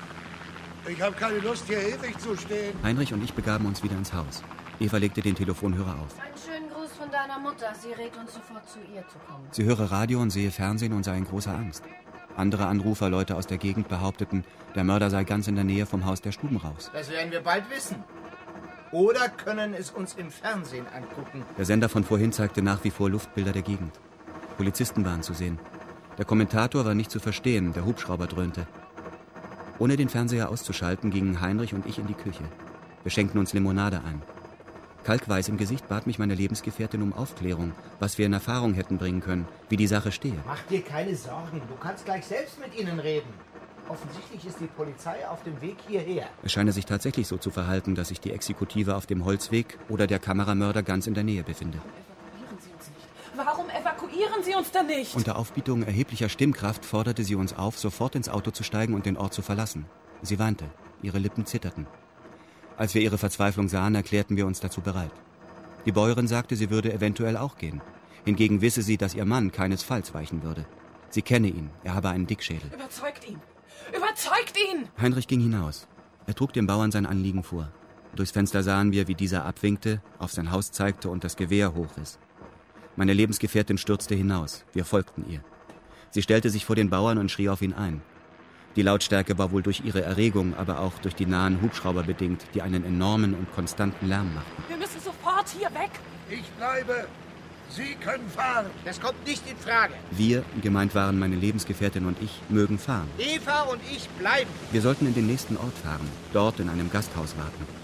Ich habe keine Lust, hier ewig zu stehen. Heinrich und ich begaben uns wieder ins Haus. Eva legte den Telefonhörer auf. Einen schönen Gruß von deiner Mutter. Sie rät uns sofort zu ihr zu kommen. Sie höre Radio und sehe Fernsehen und sei in großer Angst. Andere Anrufer, Leute aus der Gegend, behaupteten, der Mörder sei ganz in der Nähe vom Haus der Stubenrauchs. Das werden wir bald wissen. Oder können es uns im Fernsehen angucken. Der Sender von vorhin zeigte nach wie vor Luftbilder der Gegend. Polizisten waren zu sehen. Der Kommentator war nicht zu verstehen, der Hubschrauber dröhnte. Ohne den Fernseher auszuschalten, gingen Heinrich und ich in die Küche. Wir schenkten uns Limonade ein. Kalkweiß im Gesicht bat mich meine Lebensgefährtin um Aufklärung, was wir in Erfahrung hätten bringen können, wie die Sache stehe. Mach dir keine Sorgen, du kannst gleich selbst mit ihnen reden. Offensichtlich ist die Polizei auf dem Weg hierher. Es scheine sich tatsächlich so zu verhalten, dass sich die Exekutive auf dem Holzweg oder der Kameramörder ganz in der Nähe befinde. Evakuieren Sie uns nicht. Warum evakuieren Sie uns denn nicht? Unter Aufbietung erheblicher Stimmkraft forderte sie uns auf, sofort ins Auto zu steigen und den Ort zu verlassen. Sie weinte, ihre Lippen zitterten. Als wir ihre Verzweiflung sahen, erklärten wir uns dazu bereit. Die Bäuerin sagte, sie würde eventuell auch gehen. Hingegen wisse sie, dass ihr Mann keinesfalls weichen würde. Sie kenne ihn, er habe einen Dickschädel. Überzeugt ihn! Überzeugt ihn! Heinrich ging hinaus. Er trug dem Bauern sein Anliegen vor. Durchs Fenster sahen wir, wie dieser abwinkte, auf sein Haus zeigte und das Gewehr hochriss. Meine Lebensgefährtin stürzte hinaus. Wir folgten ihr. Sie stellte sich vor den Bauern und schrie auf ihn ein. Die Lautstärke war wohl durch ihre Erregung, aber auch durch die nahen Hubschrauber bedingt, die einen enormen und konstanten Lärm machten. Wir müssen sofort hier weg! Ich bleibe. Sie können fahren. Das kommt nicht in Frage. Wir, gemeint waren meine Lebensgefährtin und ich, mögen fahren. Eva und ich bleiben. Wir sollten in den nächsten Ort fahren, dort in einem Gasthaus warten.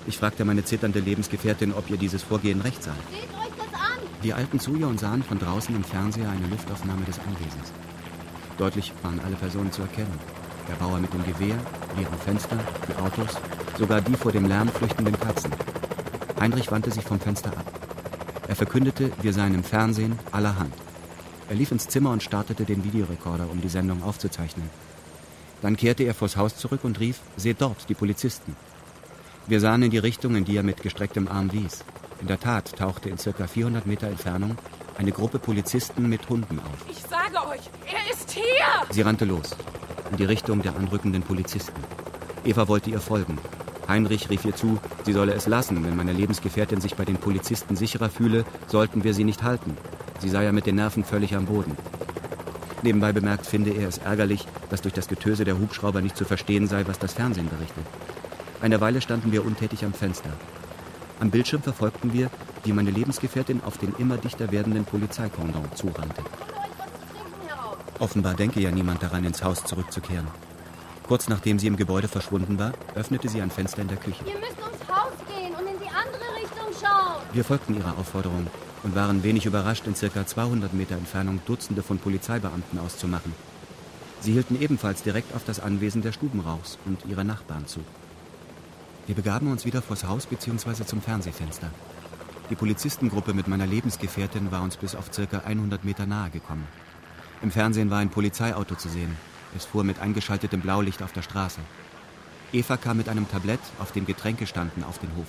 Ich fragte meine zitternde Lebensgefährtin, ob ihr dieses Vorgehen recht sei. Seht euch das an! Wir eilten zu ihr und sahen von draußen im Fernseher eine Luftaufnahme des Anwesens. Deutlich waren alle Personen zu erkennen. Der Bauer mit dem Gewehr, leere Fenster, die Autos, sogar die vor dem Lärm flüchtenden Katzen. Heinrich wandte sich vom Fenster ab. Er verkündete, wir seien im Fernsehen allerhand. Er lief ins Zimmer und startete den Videorekorder, um die Sendung aufzuzeichnen. Dann kehrte er vors Haus zurück und rief, seht dort, die Polizisten. Wir sahen in die Richtung, in die er mit gestrecktem Arm wies. In der Tat tauchte in ca. 400 Meter Entfernung eine Gruppe Polizisten mit Hunden auf. Ich sage euch, er ist hier! Sie rannte los, in die Richtung der anrückenden Polizisten. Eva wollte ihr folgen. Heinrich rief ihr zu, sie solle es lassen. Wenn meine Lebensgefährtin sich bei den Polizisten sicherer fühle, sollten wir sie nicht halten. Sie sei ja mit den Nerven völlig am Boden. Nebenbei bemerkt finde er es ärgerlich, dass durch das Getöse der Hubschrauber nicht zu verstehen sei, was das Fernsehen berichtet. Eine Weile standen wir untätig am Fenster. Am Bildschirm verfolgten wir, wie meine Lebensgefährtin auf den immer dichter werdenden Polizeikordon zurannte. Offenbar denke ja niemand daran, ins Haus zurückzukehren. Kurz nachdem sie im Gebäude verschwunden war, öffnete sie ein Fenster in der Küche. Ihr müsst ums Haus gehen und in die andere Richtung schauen. Wir folgten ihrer Aufforderung und waren wenig überrascht, in ca. 200 Meter Entfernung Dutzende von Polizeibeamten auszumachen. Sie hielten ebenfalls direkt auf das Anwesen der Stubenrauchs und ihrer Nachbarn zu. Wir begaben uns wieder vors Haus bzw. zum Fernsehfenster. Die Polizistengruppe mit meiner Lebensgefährtin war uns bis auf ca. 100 Meter nahe gekommen. Im Fernsehen war ein Polizeiauto zu sehen. Es fuhr mit eingeschaltetem Blaulicht auf der Straße. Eva kam mit einem Tablett, auf dem Getränke standen, auf den Hof.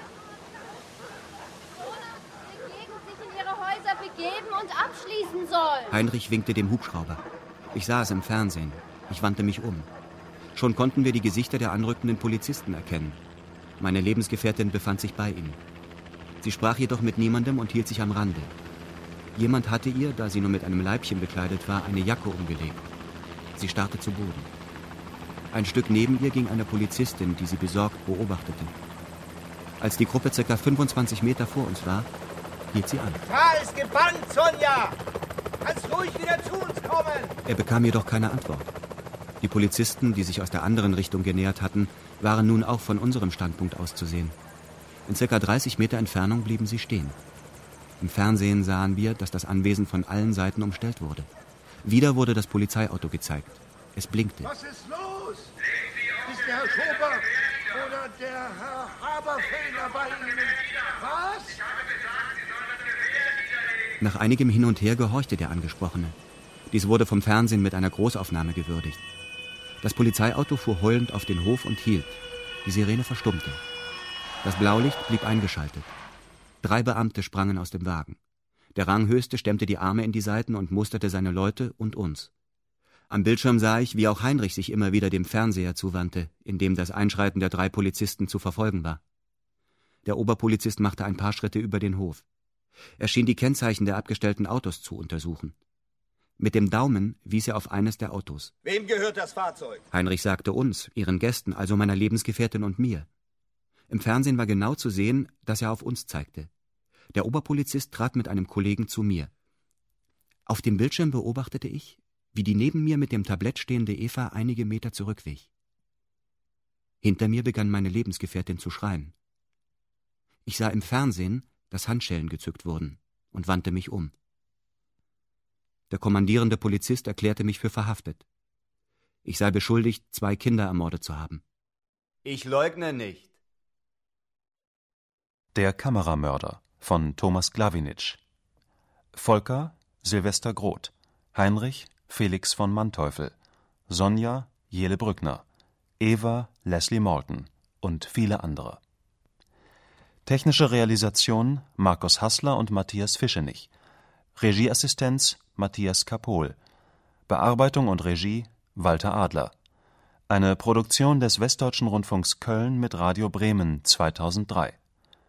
Sich in ihre Häuser begeben und abschließen soll. Heinrich winkte dem Hubschrauber. Ich sah es im Fernsehen. Ich wandte mich um. Schon konnten wir die Gesichter der anrückenden Polizisten erkennen. Meine Lebensgefährtin befand sich bei ihnen. Sie sprach jedoch mit niemandem und hielt sich am Rande. Jemand hatte ihr, da sie nur mit einem Leibchen bekleidet war, eine Jacke umgelegt. Sie starrte zu Boden. Ein Stück neben ihr ging eine Polizistin, die sie besorgt beobachtete. Als die Gruppe ca. 25 Meter vor uns war, hielt sie an. Tor ist gebannt, Sonja! Kannst ruhig wieder zu uns kommen! Er bekam jedoch keine Antwort. Die Polizisten, die sich aus der anderen Richtung genähert hatten, waren nun auch von unserem Standpunkt aus zu sehen. In ca. 30 Meter Entfernung blieben sie stehen. Im Fernsehen sahen wir, dass das Anwesen von allen Seiten umstellt wurde. Wieder wurde das Polizeiauto gezeigt. Es blinkte. Was ist los? Ist der Herr Schober oder der Herr Haberfellner bei Ihnen? Was? Nach einigem Hin und Her gehorchte der Angesprochene. Dies wurde vom Fernsehen mit einer Großaufnahme gewürdigt. Das Polizeiauto fuhr heulend auf den Hof und hielt. Die Sirene verstummte. Das Blaulicht blieb eingeschaltet. 3 Beamte sprangen aus dem Wagen. Der Ranghöchste stemmte die Arme in die Seiten und musterte seine Leute und uns. Am Bildschirm sah ich, wie auch Heinrich sich immer wieder dem Fernseher zuwandte, in dem das Einschreiten der 3 Polizisten zu verfolgen war. Der Oberpolizist machte ein paar Schritte über den Hof. Er schien die Kennzeichen der abgestellten Autos zu untersuchen. Mit dem Daumen wies er auf eines der Autos. Wem gehört das Fahrzeug? Heinrich sagte uns, ihren Gästen, also meiner Lebensgefährtin und mir. Im Fernsehen war genau zu sehen, dass er auf uns zeigte. Der Oberpolizist trat mit einem Kollegen zu mir. Auf dem Bildschirm beobachtete ich, wie die neben mir mit dem Tablett stehende Eva einige Meter zurückwich. Hinter mir begann meine Lebensgefährtin zu schreien. Ich sah im Fernsehen, dass Handschellen gezückt wurden und wandte mich um. Der kommandierende Polizist erklärte mich für verhaftet. Ich sei beschuldigt, 2 Kinder ermordet zu haben. Ich leugne nicht. Der Kameramörder von Thomas Glawinitsch. Volker Silvester Groth, Heinrich Felix von Manteuffel, Sonja Jele Brückner, Eva Leslie Morton und viele andere. Technische Realisation Markus Hassler und Matthias Fischenich. Regieassistenz Matthias Kapohl. Bearbeitung und Regie Walter Adler. Eine Produktion des Westdeutschen Rundfunks Köln mit Radio Bremen 2003.